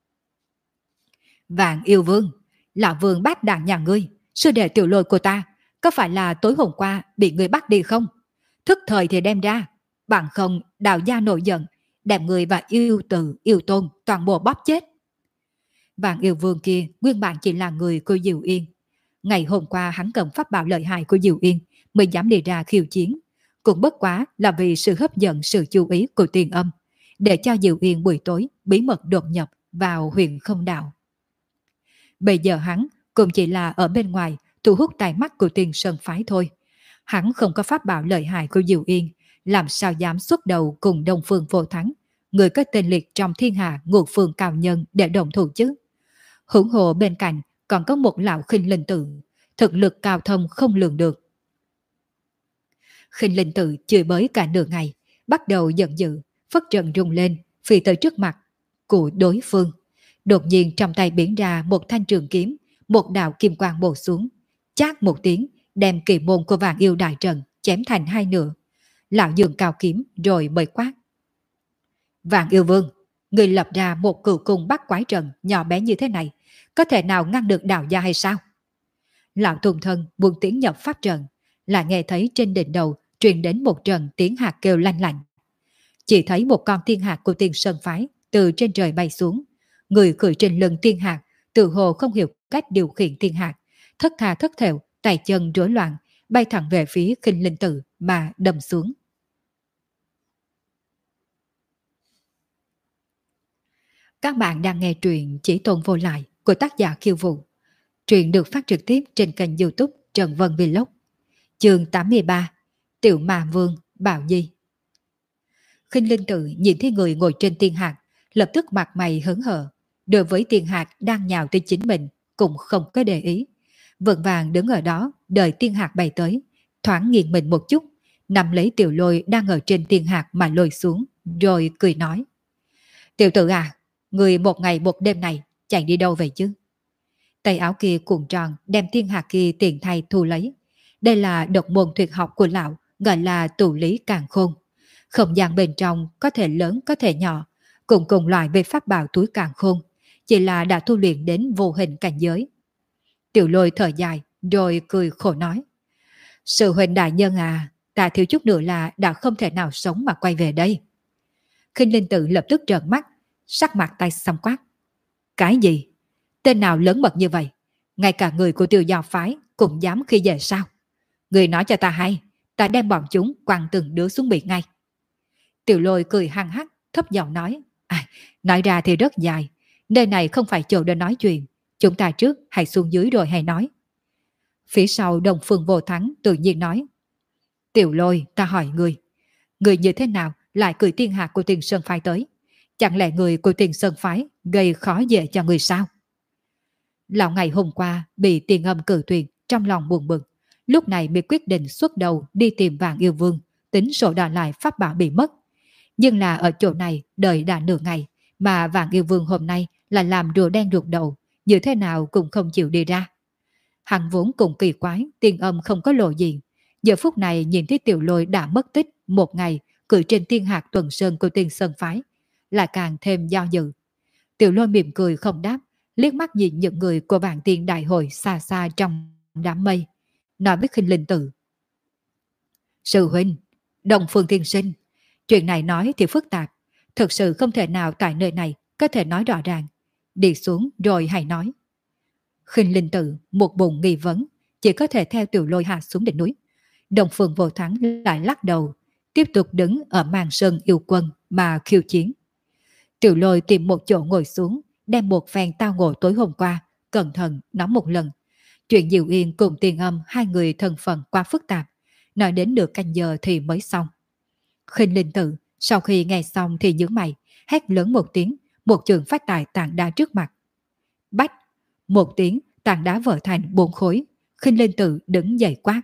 Vạn Yêu Vương, lão vương bát đàn nhà ngươi, sư đệ Tiểu Lôi của ta, có phải là tối hôm qua bị người bắt đi không? Thức thời thì đem ra, bằng không Đạo gia nổi giận, đem người và yêu từ, yêu tôn toàn bộ bóp chết. Vạn Yêu Vương kia nguyên bản chỉ là người của Diệu Yên. Ngày hôm qua hắn cầm pháp bảo lợi hại của Diệu Yên mới dám đi ra khiêu chiến. Cũng bất quá là vì sự hấp dẫn sự chú ý của Tiền Âm, để cho Diệu Yên buổi tối bí mật đột nhập vào Huyền Không Đạo. Bây giờ hắn cũng chỉ là ở bên ngoài thu hút tai mắt của Tiên Sơn phái thôi. Hắn không có pháp bảo lợi hại của Diệu Yên, làm sao dám xuất đầu cùng Đông Phương Vô Thắng, người có tên liệt trong thiên hạ ngũ phương cao nhân để đồng thủ chứ. Hưởng hộ bên cạnh còn có một lão Khinh Linh Tự, thực lực cao thâm không lường được. Khinh Linh Tự chửi bới cả nửa ngày, bắt đầu giận dữ, phất trần rung lên, phi tới trước mặt của đối phương. Đột nhiên trong tay biển ra một thanh trường kiếm, một đạo kim quang bổ xuống, chát một tiếng, đem kỳ môn của Vạn Yêu đại trận chém thành hai nửa. Lão dường cao kiếm rồi mới quát. Vạn Yêu Vương, người lập ra một cửu cung bắt quái trận nhỏ bé như thế này, có thể nào ngăn được đạo gia hay sao? Lão Tùng Thân muốn tiến nhập pháp trận, là nghe thấy trên đỉnh đầu truyền đến một trận tiếng hạt kêu lanh lạnh. Chỉ thấy một con tiên hạt của Tiên Sơn phái từ trên trời bay xuống, người cưỡi trên lưng tiên hạt, tự hồ không hiểu cách điều khiển tiên hạt, thất tha thất thểu, tay chân rối loạn, bay thẳng về phía Khinh Linh Tự mà đâm xuống. Các bạn đang nghe truyện Chỉ Tôn Vô Lại của tác giả Kiêu Vũ. Truyện được phát trực tiếp trên kênh YouTube Trần Vân Vlog. Chương 83, Tiểu Ma Vương Bảo Nhi. Khinh Linh Tự nhìn thấy người ngồi trên tiên hạt, lập tức mặt mày hớn hở. Đối với tiên hạt đang nhào tới chính mình cũng không có để ý, vững vàng đứng ở đó đợi tiên hạt bay tới, thoáng nghiêng mình một chút, nắm lấy Tiểu Lôi đang ở trên tiên hạt mà lôi xuống, rồi cười nói. Tiểu tử à, người một ngày một đêm này chạy đi đâu vậy chứ? Tay áo kia cuộn tròn đem tiên hạt kia tiện thay thu lấy. Đây là độc môn tuyệt học của lão, gọi là tụ lý càn khôn. Không gian bên trong có thể lớn có thể nhỏ, cùng cùng loại về pháp bảo túi càn khôn, chỉ là đã tu luyện đến vô hình cảnh giới. Tiểu Lôi thở dài rồi cười khổ nói. Sư huynh đại nhân à, ta thiếu chút nữa là đã không thể nào sống mà quay về đây. Khinh Linh Tự lập tức trợn mắt, sắc mặt tay xăm quát. Cái gì? Tên nào lớn mật như vậy? Ngay cả người của Tiêu Giao phái cũng dám khi dễ sao? Người nói cho ta hay, ta đem bọn chúng quăng từng đứa xuống biển ngay. Tiểu Lôi cười hăng hắc, thấp giọng nói. Nói ra thì rất dài, nơi này không phải chỗ để nói chuyện, chúng ta trước hãy xuống dưới rồi hãy nói. Phía sau Đông Phương Vô Thắng tự nhiên nói. Tiểu Lôi, ta hỏi người như thế nào lại cười tiên hạt của Tiền Sơn phái tới? Chẳng lẽ người của Tiền Sơn phái gây khó dễ cho người sao? Lão ngày hôm qua bị Tiền Âm cử tuyệt, trong lòng buồn bực, lúc này mới quyết định xuất đầu đi tìm Vạn Yêu Vương, tính sổ đỏ lại pháp bảo bị mất. Nhưng là ở chỗ này đợi đã nửa ngày, mà Vạn Yêu Vương hôm nay là làm rùa đen ruột đầu, như thế nào cũng không chịu đi ra. Hắn vốn cùng kỳ quái, Tiền Âm không có lộ diện, giờ phút này nhìn thấy Tiểu Lôi đã mất tích một ngày, cưỡi trên tiên hạt tuần sơn của Tiền Sơn phái, lại càng thêm do dự. Tiểu Lôi mỉm cười không đáp, liếc mắt nhìn những người của Vạn Tiên đại hội xa xa trong đám mây, nói với Khinh Linh Tự. Sư huynh, Đông Phương tiên sinh, chuyện này nói thì phức tạp, thực sự không thể nào tại nơi này có thể nói rõ ràng. Đi xuống rồi hãy nói. Khinh Linh Tự một bụng nghi vấn, chỉ có thể theo Tiểu Lôi hạ xuống đỉnh núi. Đông Phương Vô Thắng lại lắc đầu, tiếp tục đứng ở màn sơn yêu quân mà khiêu chiến. Tiểu Lôi tìm một chỗ ngồi xuống, đem một phen tao ngộ tối hôm qua, cẩn thận nói một lần. Chuyện Diệu Yên cùng Tiền Âm hai người thân phận quá phức tạp, nói đến được canh giờ thì mới xong. Khinh Linh Tự sau khi nghe xong thì nhướng mày, hét lớn một tiếng, một trường phát tại tảng đá trước mặt. Bách! Một tiếng, tảng đá vỡ thành 4 khối. Khinh Linh Tự đứng dậy quát.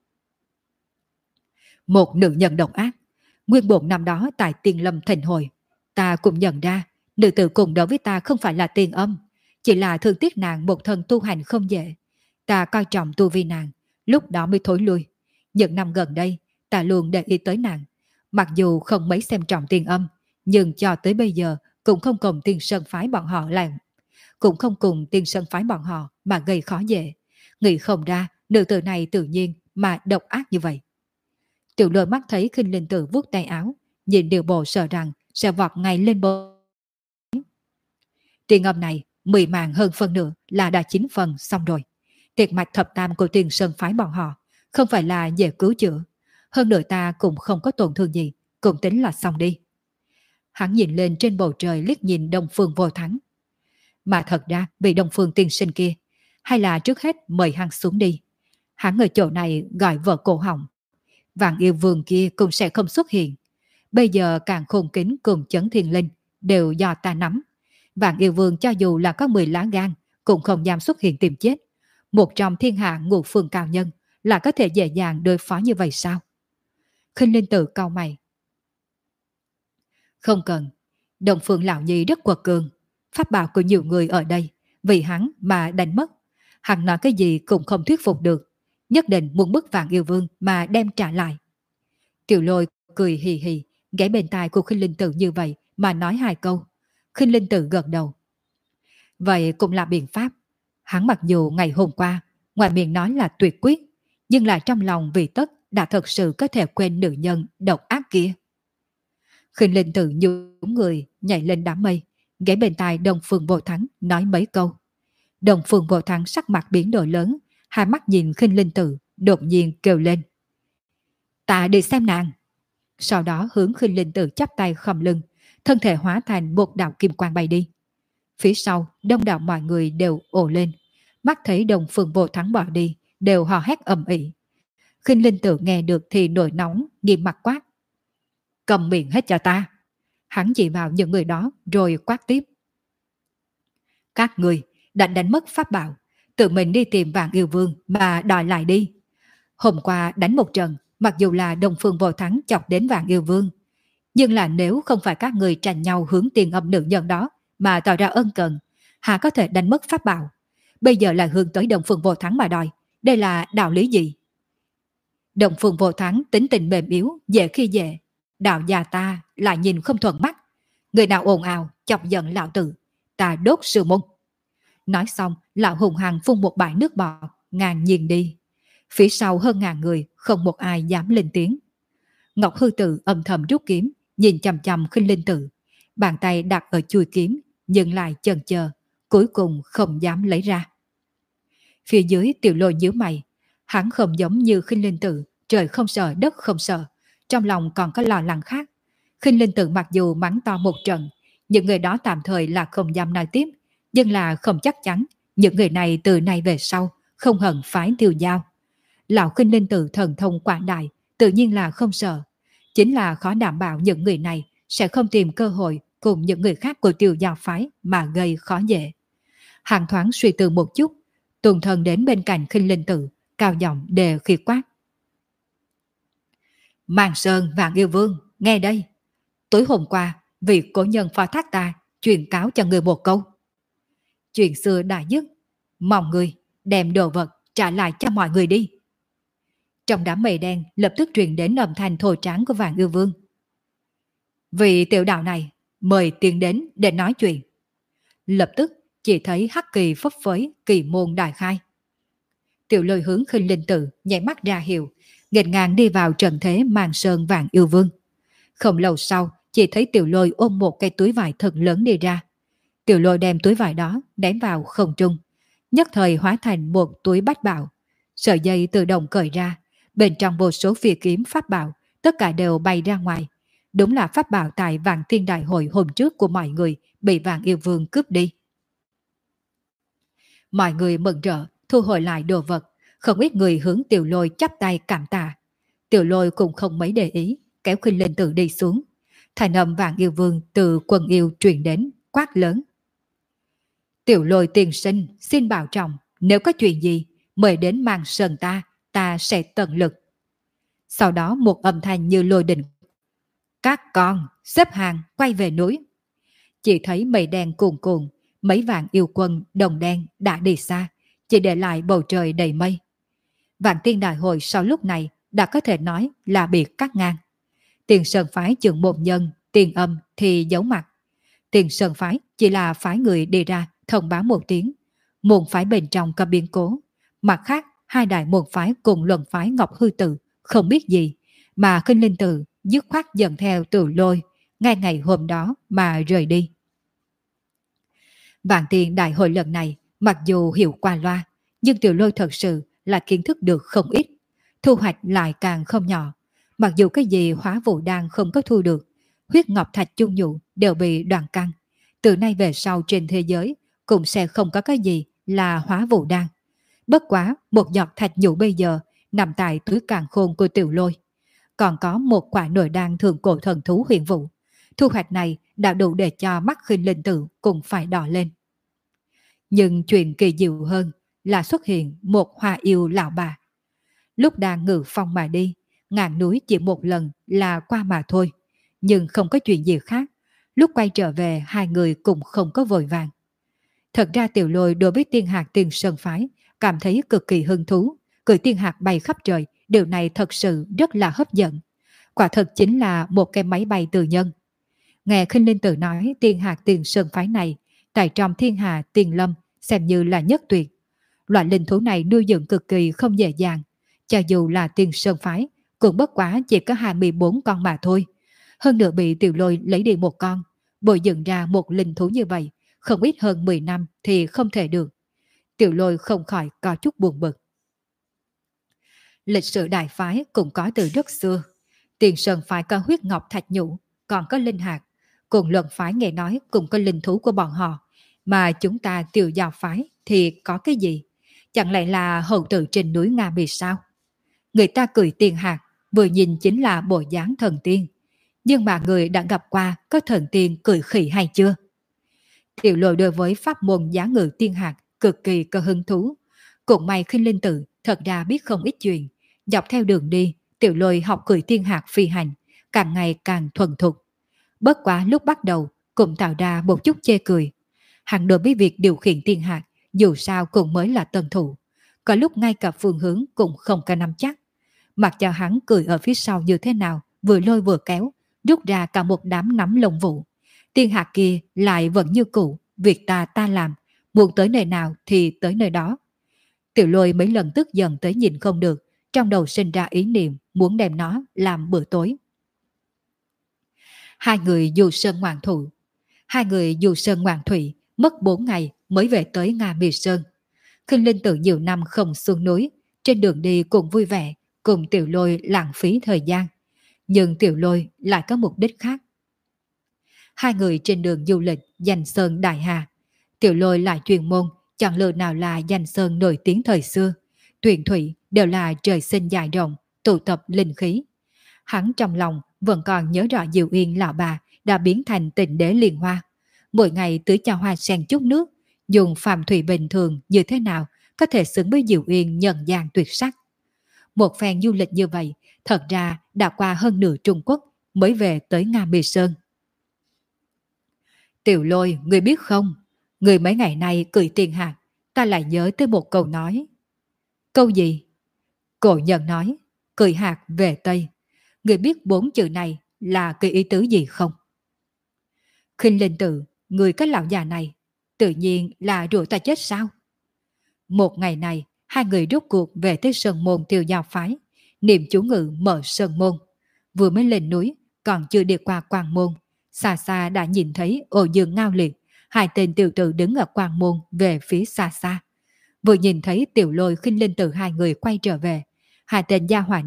Một nữ nhân độc ác. Nguyên bổn năm đó tại Tiên Lâm Thịnh Hội, ta cũng nhận ra nữ tử cùng đối với ta không phải là Tiền Âm, chỉ là thương tiếc nàng một thân tu hành không dễ. Ta coi trọng tu vi nàng, lúc đó mới thối lui. Những năm gần đây, ta luôn để ý tới nàng. Mặc dù không mấy xem trọng Tiền Âm, nhưng cho tới bây giờ cũng không cùng Tiên Sơn phái bọn họ làm. Cũng không cùng Tiên Sơn phái bọn họ mà gây khó dễ. Nghĩ không ra nữ tử này tự nhiên mà độc ác như vậy. Tiểu Lôi mắt thấy Khinh Linh Tử vuốt tay áo, nhìn điều bộ sợ rằng sẽ vọt ngay lên bờ. Tiền Âm này 10 mạng hơn phân nửa là đã 9 phần xong rồi. Tiệt mạch thập tam của Tiên Sơn phái bọn họ không phải là dễ cứu chữa. Hơn nữa ta cũng không có tổn thương gì, cũng tính là xong đi. Hắn nhìn lên trên bầu trời liếc nhìn Đông Phương Vô Thắng. Mà thật ra vì Đông Phương tiên sinh kia, hay là trước hết mời hắn xuống đi. Hắn ở chỗ này gọi vợ cổ họng. Vạn Yêu Vương kia cũng sẽ không xuất hiện. Bây giờ càng khôn kính cùng Chấn Thiên Linh đều do ta nắm. Vạn Yêu Vương cho dù là có 10 lá gan cũng không dám xuất hiện tìm chết. Một trong thiên hạ ngũ phương cao nhân là có thể dễ dàng đối phó như vậy sao? Khinh Linh Tử cau mày. Không cần. Đông Phương Lão Nhi rất quật cường. Pháp bảo của nhiều người ở đây vì hắn mà đánh mất. Hắn nói cái gì cũng không thuyết phục được. Nhất định muốn bức Vạn Yêu Vương mà đem trả lại. Tiểu Lôi cười hì hì, ghé bên tai của Khinh Linh Tử như vậy mà nói 2 câu. Khinh Linh Tử gật đầu. Vậy cũng là biện pháp. Hắn mặc dù ngày hôm qua ngoài miệng nói là tuyệt quyết, nhưng là trong lòng vì tất đã thật sự có thể quên nữ nhân độc ác kia. Khinh Linh Tử nhún người nhảy lên đám mây, ghé bên tai Đông Phương Vô Thắng nói mấy câu. Đông Phương Vô Thắng sắc mặt biến đổi lớn, hai mắt nhìn Khinh Linh Tử, đột nhiên kêu lên. Ta đi xem nàng. Sau đó hướng Khinh Linh Tử chắp tay khom lưng, thân thể hóa thành một đạo kim quang bay đi. Phía sau, đông đảo mọi người đều ồ lên, mắt thấy Đông Phương Vô Thắng bỏ đi, đều hò hét ầm ĩ. Khinh Linh Tử nghe được thì nổi nóng, nghiêm mặt quát. Cầm miệng hết cho ta. Hắn chỉ vào những người đó rồi quát tiếp. Các người đã đánh mất pháp bảo, tự mình đi tìm Vạn Yêu Vương mà đòi lại đi. Hôm qua đánh một trận, mặc dù là Đông Phương Vô Thắng chọc đến Vạn Yêu Vương, nhưng là nếu không phải các người tranh nhau hướng Tiền Âm nữ nhân đó mà tỏ ra ân cần, hà có thể đánh mất pháp bảo. Bây giờ là hướng tới Đông Phương Vô Thắng mà đòi. Đây là đạo lý gì? Đông Phương Vô Thắng tính tình mềm yếu, dễ khi dễ. Đạo già ta lại nhìn không thuận mắt. Người nào ồn ào chọc giận lão tử, ta đốt sư môn. Nói xong, lão hùng hằng phun một bãi nước bọt, ngàn nhìn đi. Phía sau hơn ngàn người, không một ai dám lên tiếng. Ngọc Hư Tự âm thầm rút kiếm, nhìn chằm chằm Khinh Linh Tử. Bàn tay đặt ở chuôi kiếm, nhưng lại chần chờ, cuối cùng không dám lấy ra. Phía dưới Tiểu Lôi nhíu mày, hắn không giống như Khinh Linh Tử, trời không sợ đất không sợ, trong lòng còn có lo lắng khác. Khinh Linh Tử mặc dù mắng to một trận, những người đó tạm thời là không dám nói tiếp, nhưng là không chắc chắn những người này từ nay về sau không hận phái Tiêu Giao. Lão Khinh Linh Tử thần thông quảng đại, tự nhiên là không sợ, chính là khó đảm bảo những người này sẽ không tìm cơ hội cùng những người khác của Tiêu Giao phái mà gây khó dễ. Hàng thoáng suy tư một chút, tuần thần đến bên cạnh Khinh Linh Tử, cao giọng đề khi quát. Màn Sơn Vạn Yêu Vương, nghe đây. Tối hôm qua, vị cổ nhân phó thác ta truyền cáo cho người một câu. Chuyện xưa đã dứt, mong người đem đồ vật trả lại cho mọi người đi. Trong đám mây đen lập tức truyền đến âm thanh thô tráng của Vạn Yêu Vương. Vị tiểu đạo này mời tiền đến để nói chuyện. Lập tức chỉ thấy hắc kỳ phấp phới, kỳ môn đại khai. Tiểu Lôi hướng Khinh Linh Tử nhảy mắt ra hiệu, nghênh ngang đi vào trận thế Màn Sơn Vạn Yêu Vương. Không lâu sau, chỉ thấy Tiểu Lôi ôm một cây túi vải thật lớn đi ra. Tiểu Lôi đem túi vải đó ném vào không trung, nhất thời hóa thành một túi bách bảo. Sợi dây tự động cởi ra, bên trong vô số phi kiếm pháp bảo tất cả đều bay ra ngoài. Đúng là pháp bảo tại Vạn Tiên Đại Hội hôm trước của mọi người bị Vạn Yêu Vương cướp đi. Mọi người mừng rỡ, thu hồi lại đồ vật, không ít người hướng Tiểu Lôi chắp tay cảm tạ. Tiểu Lôi cũng không mấy để ý, kéo Khinh Linh Tử đi xuống. Thành âm Vạn Yêu Vương từ quần yêu truyền đến, quát lớn. Tiểu Lôi tiền sinh, xin bảo trọng, nếu có chuyện gì, mời đến mang sơn ta sẽ tận lực. Sau đó một âm thanh như lôi đình. Các con, xếp hàng, quay về núi. Chỉ thấy mây đen cuồn cuộn, mấy vạn yêu quân đồng đen đã đi xa, chỉ để lại bầu trời đầy mây. Vạn Tiên Đại Hội sau lúc này đã có thể nói là bị cắt ngang. Tiền Sơn Phái trưởng một nhân, Tiền Âm thì giấu mặt. Tiền Sơn Phái chỉ là phái người đi ra thông báo một tiếng. Môn phái bên trong có biến cố. Mặt khác, hai đại môn phái cùng luận phái Ngọc Hư Tự không biết gì, mà Khinh Linh Tự dứt khoát dẫn theo Tiểu Lôi, ngay ngày hôm đó mà rời đi. Vạn Tiên Đại Hội lần này, mặc dù hiểu qua loa, nhưng Tiểu Lôi thật sự là kiến thức được không ít, thu hoạch lại càng không nhỏ. Mặc dù cái gì hóa vụ đan không có thu được, huyết ngọc thạch chung nhụ đều bị đoạn căn. Từ nay về sau trên thế giới cũng sẽ không có cái gì là hóa vụ đan. Bất quá một giọt thạch nhũ bây giờ nằm tại túi càn khôn của Tiểu Lôi. Còn có một quả nội đan thượng cổ thần thú huyền vũ. Thu hoạch này đã đủ để cho mắt Khinh Linh Tử cũng phải đỏ lên. Nhưng chuyện kỳ diệu hơn là xuất hiện một hoa yêu lão bà. Lúc đang ngự phong mà đi, ngàn núi chỉ một lần là qua mà thôi. Nhưng không có chuyện gì khác. Lúc quay trở về hai người cũng không có vội vàng. Thật ra Tiểu Lôi đối với tiên hạt Tiền Sơn Phái cảm thấy cực kỳ hứng thú. Cười tiên hạt bay khắp trời, điều này thật sự rất là hấp dẫn. Quả thật chính là một cái máy bay tư nhân. Nghe Khinh Linh Tử nói tiên hạt Tiền Sơn Phái này tại trong thiên hà Tiền Lâm xem như là nhất tuyệt. Loại linh thú này nuôi dưỡng cực kỳ không dễ dàng. Cho dù là Tiền Sơn Phái cũng bất quá chỉ có 24 con mà thôi. Hơn nữa bị Tiểu Lôi lấy đi một con, bồi dưỡng ra một linh thú như vậy, không ít hơn 10 năm thì không thể được. Tiểu Lôi không khỏi có chút buồn bực. Lịch sử đại phái cũng có từ rất xưa. Tiền Sơn Phái có huyết ngọc thạch nhũ, còn có linh hạt. Cùng luận phái nghe nói cũng có linh thú của bọn họ. Mà chúng ta Tiểu Giao Phái thì có cái gì? Chẳng lẽ là hậu tử trên núi Nga Mì sao? Người ta cười tiền hạt, vừa nhìn chính là bộ dáng thần tiên. Nhưng mà người đã gặp qua có thần tiên cười khỉ hay chưa? Tiểu Lôi đối với pháp môn giá ngự tiên hạt cực kỳ có hứng thú. Cũng may Khinh Linh Tử thật ra biết không ít chuyện. Dọc theo đường đi, Tiểu Lôi học cười tiên hạt phi hành, càng ngày càng thuần thục. Bất quá lúc bắt đầu cũng tạo ra một chút chê cười. Hắn đối với việc điều khiển tiên hạt dù sao cũng mới là tân thủ. Có lúc ngay cả phương hướng cũng không có nắm chắc. Mặc cho hắn cười ở phía sau như thế nào, vừa lôi vừa kéo, rút ra cả một đám nắm lông vũ. Tiên hạt kia lại vẫn như cũ, việc ta làm, muốn tới nơi nào thì tới nơi đó. Tiểu Lôi mấy lần tức giận tới nhìn không được, trong đầu sinh ra ý niệm muốn đem nó làm bữa tối. Hai người dù sơn ngoạn thủy, mất 4 ngày mới về tới Nga Mi Sơn. Khinh Linh Tử nhiều năm không xuống núi, trên đường đi cùng vui vẻ, cùng Tiểu Lôi lãng phí thời gian. Nhưng Tiểu Lôi lại có mục đích khác. Hai người trên đường du lịch danh sơn Đại Hà. Tiểu Lôi lại chuyên môn, chọn lựa nào là danh sơn nổi tiếng thời xưa. Tuyền thủy đều là trời sinh dài rộng, tụ tập linh khí. Hắn trong lòng vẫn còn nhớ rõ Diệu Yên lão bà đã biến thành Tịnh Đế Liên Hoa. Mỗi ngày tưới cho hoa sen chút nước, dùng phàm thủy bình thường như thế nào có thể xứng với Diệu Yên nhân gian tuyệt sắc. Một phen du lịch như vậy, thật ra đã qua hơn nửa Trung Quốc mới về tới Nga Mi Sơn. Tiểu Lôi, người biết không? Người mấy ngày nay cười tiền hạt, ta lại nhớ tới một câu nói. Câu gì? Cổ nhân nói, cười hạt về Tây. Người biết 4 chữ này là cái ý tứ gì không? Khinh Linh Tử, người cái lão già này, tự nhiên là rủa ta chết sao? Một ngày này, hai người rốt cuộc về tới Sơn Môn Tiêu Giao Phái, niệm chú ngự mở Sơn Môn. Vừa mới lên núi, còn chưa đi qua Quang Môn, xa xa đã nhìn thấy Ô Dương Ngao Liệt, hai tên tiểu tử đứng ở Quang Môn về phía xa xa. Vừa nhìn thấy Tiểu Lôi Khinh Linh Tử hai người quay trở về, hai tên gia hỏa này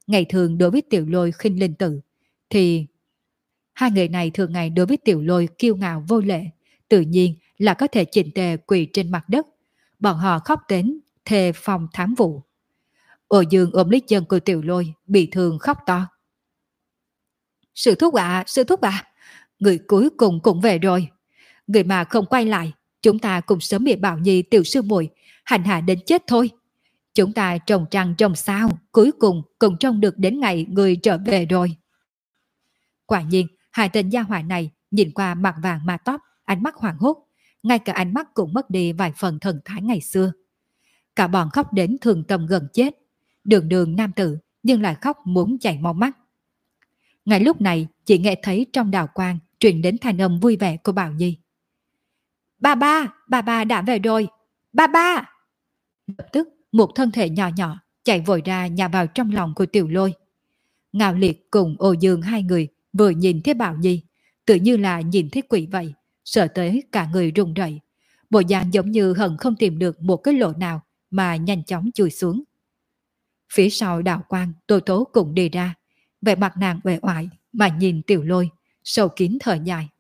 ngày thường đối với Tiểu Lôi khinh linh tử, thì hai người này thường ngày đối với Tiểu Lôi kiêu ngạo vô lễ, tự nhiên là có thể chỉnh tề quỳ trên mặt đất. Bọn họ khóc đến thề phòng thám vụ. Ô Dương ôm lấy chân của Tiểu Lôi, bị thương khóc to. Sư thúc ạ, sư thúc ạ, người cuối cùng cũng về rồi. Người mà không quay lại, chúng ta cùng sớm bị Bảo Nhi tiểu sư muội hành hạ đến chết thôi. Chúng ta trồng trăng trồng sao, cuối cùng cũng trông được đến ngày người trở về rồi. Quả nhiên, hai tên gia hỏa này nhìn qua mặt vàng mà tóc, ánh mắt hoảng hốt, ngay cả ánh mắt cũng mất đi vài phần thần thái ngày xưa. Cả bọn khóc đến thường tâm gần chết, đường đường nam tử nhưng lại khóc muốn chảy máu mắt. Ngay lúc này, chỉ nghe thấy trong đào quang truyền đến thanh âm vui vẻ của Bảo Nhi. Ba ba đã về rồi, ba ba. Lập tức, một thân thể nhỏ nhỏ chạy vội ra nhà vào trong lòng của Tiểu Lôi. Ngạo Liệt cùng Ô Dương hai người vừa nhìn thấy Bảo Nhi, tự như là nhìn thấy quỷ vậy, sợ tới cả người run rẩy, bộ dạng giống như hận không tìm được một cái lỗ nào mà nhanh chóng chui xuống. Phía sau đạo quang, Tô Tố cũng đi ra, vẻ mặt nàng uể oải mà nhìn Tiểu Lôi, sâu kín thở dài.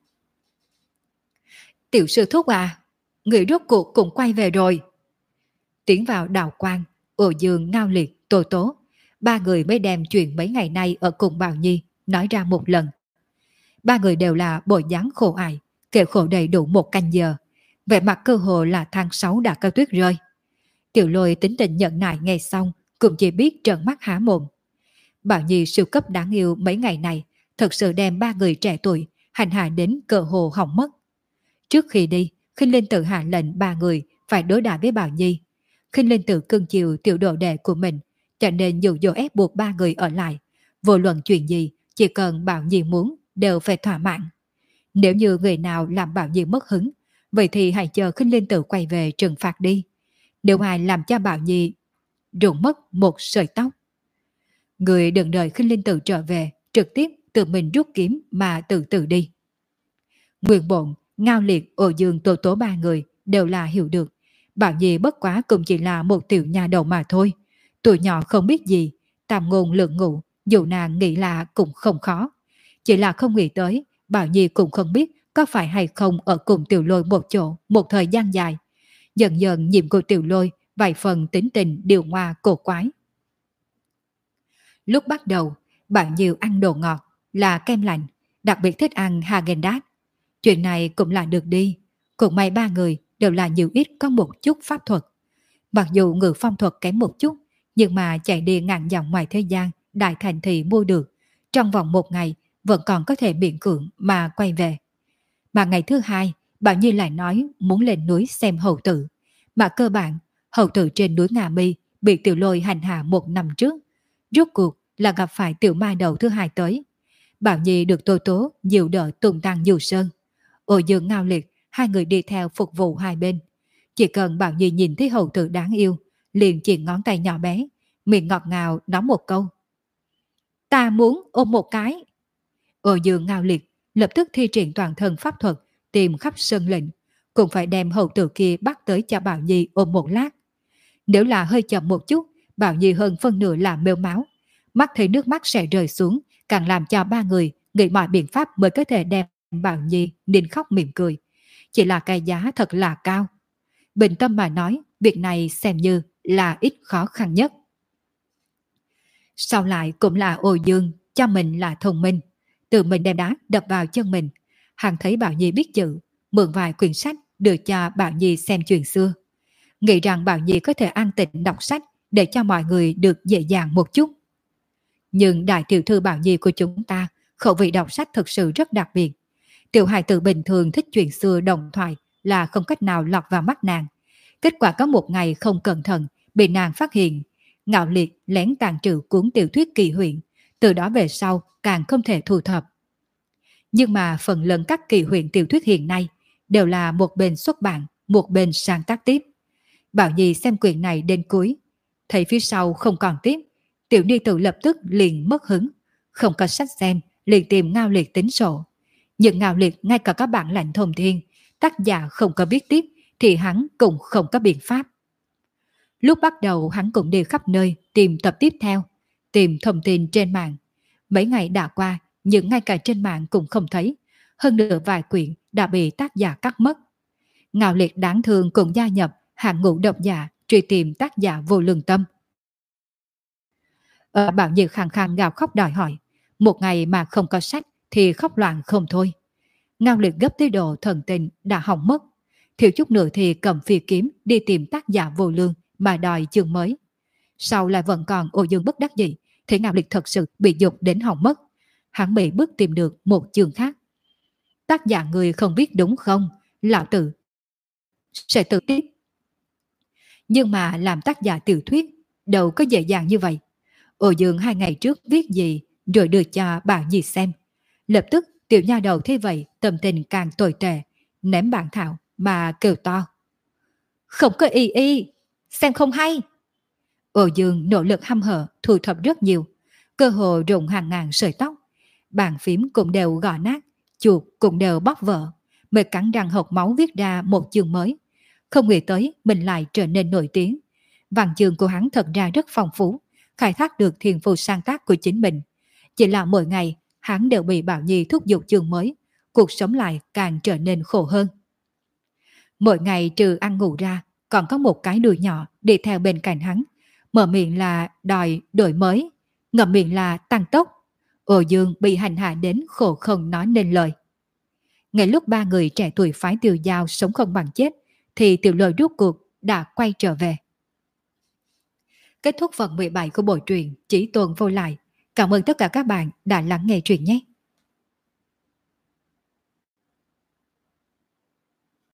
Tiểu sư thúc à, người rốt cuộc cũng quay về rồi. Tiến vào đạo quang, Ô Dương, Ngao Liệt, Tô Tố, ba người mới đem chuyện mấy ngày nay ở cùng Bảo Nhi nói ra một lần. Ba người đều là bộ dáng khổ ải, kể khổ đầy đủ một canh giờ, vẻ mặt cơ hồ là tháng 6 đã cao tuyết rơi. Tiểu Lôi tính tình nhận nại nghe xong, cũng chỉ biết trợn mắt há mồm. Bảo Nhi siêu cấp đáng yêu mấy ngày này thật sự đem ba người trẻ tuổi hành hạ đến cơ hồ hỏng mất. Trước khi đi, Khinh Linh Tử hạ lệnh ba người phải đối đãi với Bảo Nhi. Khinh Linh Tử cưng chiều tiểu đồ đệ của mình, cho nên dụ dỗ ép buộc ba người ở lại. Vô luận chuyện gì, chỉ cần Bảo Nhi muốn đều phải thỏa mãn. Nếu như người nào làm Bảo Nhi mất hứng, vậy thì hãy chờ Khinh Linh Tử quay về trừng phạt đi. Nếu ai làm cho Bảo Nhi rụng mất một sợi tóc, người đừng đợi Khinh Linh Tử trở về, trực tiếp tự mình rút kiếm mà tự tử đi. Nguyên Bộn, Ngao Liệt, Ô Dương, Tô Tố ba người đều là hiểu được. Bảo Nhi bất quá cũng chỉ là một tiểu nhà đầu mà thôi. Tuổi nhỏ không biết gì, tam ngôn lượng ngụ, dù nàng nghĩ là cũng không khó. Chỉ là không nghĩ tới, Bảo Nhi cũng không biết có phải hay không ở cùng Tiểu Lôi một chỗ một thời gian dài. Dần dần nhiệm của Tiểu Lôi vài phần tính tình điều hòa cổ quái. Lúc bắt đầu, Bảo Nhi ăn đồ ngọt là kem lạnh, đặc biệt thích ăn Häagen-Dazs. Chuyện này cũng là được đi, cũng may ba người đều là nhiều ít có một chút pháp thuật. Mặc dù ngự phong thuật kém một chút, nhưng mà chạy đi ngàn dặm ngoài thế gian, đại thành thị mua được, trong vòng một ngày vẫn còn có thể miễn cưỡng mà quay về. Mà ngày thứ hai, Bảo Nhi lại nói muốn lên núi xem hầu tử. Mà cơ bản, hầu tử trên núi Ngà Mi bị Tiểu Lôi hành hạ một năm trước. Rốt cuộc là gặp phải tiểu ma đầu thứ hai tới. Bảo Nhi được Tô Tố dịu đỡ tung tăng dù sơn. Ô Dương, Ngao Liệt, hai người đi theo phục vụ hai bên. Chỉ cần Bảo Nhi nhìn thấy hầu tử đáng yêu, liền chỉ ngón tay nhỏ bé, miệng ngọt ngào nói một câu. Ta muốn ôm một cái. Ô Dương, Ngao Liệt lập tức thi triển toàn thân pháp thuật, tìm khắp sân lệnh, cũng phải đem hầu tử kia bắt tới cho Bảo Nhi ôm một lát. Nếu là hơi chậm một chút, Bảo Nhi hơn phân nửa là mêu máu, mắt thấy nước mắt sẽ rơi xuống, càng làm cho ba người nghĩ mọi biện pháp mới có thể đem Bảo Nhi nên khóc mỉm cười. Chỉ là cái giá thật là cao. Bình tâm mà nói, việc này xem như là ít khó khăn nhất. Sau lại cũng là Ô Dương cho mình là thông minh, tự mình đem đá đập vào chân mình. Hắn thấy Bảo Nhi biết chữ, mượn vài quyển sách đưa cho Bảo Nhi xem chuyện xưa. Nghĩ rằng Bảo Nhi có thể an tĩnh đọc sách để cho mọi người được dễ dàng một chút. Nhưng đại tiểu thư Bảo Nhi của chúng ta khẩu vị đọc sách thực sự rất đặc biệt. Tiểu hài tử bình thường thích chuyện xưa đồng thoại là không cách nào lọt vào mắt nàng. Kết quả có một ngày không cẩn thận bị nàng phát hiện, Ngạo Liệt lén tàn trữ cuốn tiểu thuyết kỳ huyện, từ đó về sau càng không thể thu thập. Nhưng mà phần lớn các kỳ huyện tiểu thuyết hiện nay đều là một bên xuất bản, một bên sáng tác tiếp. Bảo Nhi xem quyển này đến cuối, thấy phía sau không còn tiếp, tiểu ni tử lập tức liền mất hứng, không có sách xem, liền tìm Ngao Liệt tính sổ. Nhưng Ngao Liệt ngay cả các bản lãnh thông thiên, tác giả không có biết tiếp thì hắn cũng không có biện pháp. Lúc bắt đầu hắn cũng đi khắp nơi tìm tập tiếp theo, tìm thông tin trên mạng. Mấy ngày đã qua, nhưng ngay cả trên mạng cũng không thấy. Hơn nữa vài quyển đã bị tác giả cắt mất. Ngạo Liệt đáng thương cũng gia nhập hạng ngũ độc giả truy tìm tác giả vô lương tâm. Bảo Nhược khàn khàn gào khóc đòi hỏi. Một ngày mà không có sách thì khóc loạn không thôi. Ngao Liệt gấp tới độ thần tình đã hỏng mất. Thiếu chút nữa thì cầm phi kiếm đi tìm tác giả vô lương mà đòi chương mới. Sau lại vẫn còn Ô Dương bất đắc dĩ thì Ngao Liệt thật sự bị dục đến hỏng mất. Hắn bị bước tìm được một chương khác. Tác giả người không biết đúng không? Lão tử sẽ tự tiếp. Nhưng mà làm tác giả tiểu thuyết đâu có dễ dàng như vậy. Ô Dương 2 ngày trước viết gì rồi đưa cho Bảo Nhi xem. Lập tức tiểu nha đầu thế vậy tâm tình càng tồi tệ, ném bản thảo mà kêu to. Không có y y, xem không hay. Ô Dương nỗ lực hăm hở thu thập rất nhiều, cơ hồ rụng hàng ngàn sợi tóc. Bàn phím cũng đều gõ nát, chuột cũng đều bóc vỡ, mới cắn răng hộc máu viết ra một chương mới. Không nghĩ tới mình lại trở nên nổi tiếng. Văn chương của hắn thật ra rất phong phú, khai thác được thiên phú sáng tác của chính mình. Chỉ là mỗi ngày hắn đều bị Bảo Nhi thúc giục chương mới, cuộc sống lại càng trở nên khổ hơn. Mỗi ngày trừ ăn ngủ ra, còn có một cái đùi nhỏ đi theo bên cạnh hắn, mở miệng là đòi đổi mới, ngậm miệng là tăng tốc. Ô Dương bị hành hạ đến khổ không nói nên lời. Ngay lúc 3 người trẻ tuổi phái Tiêu Giao sống không bằng chết, thì Tiểu Lôi rốt cuộc đã quay trở về. Kết thúc phần 17 của bộ truyện Chỉ Tồn Vô Lại. Cảm ơn tất cả các bạn đã lắng nghe truyện nhé.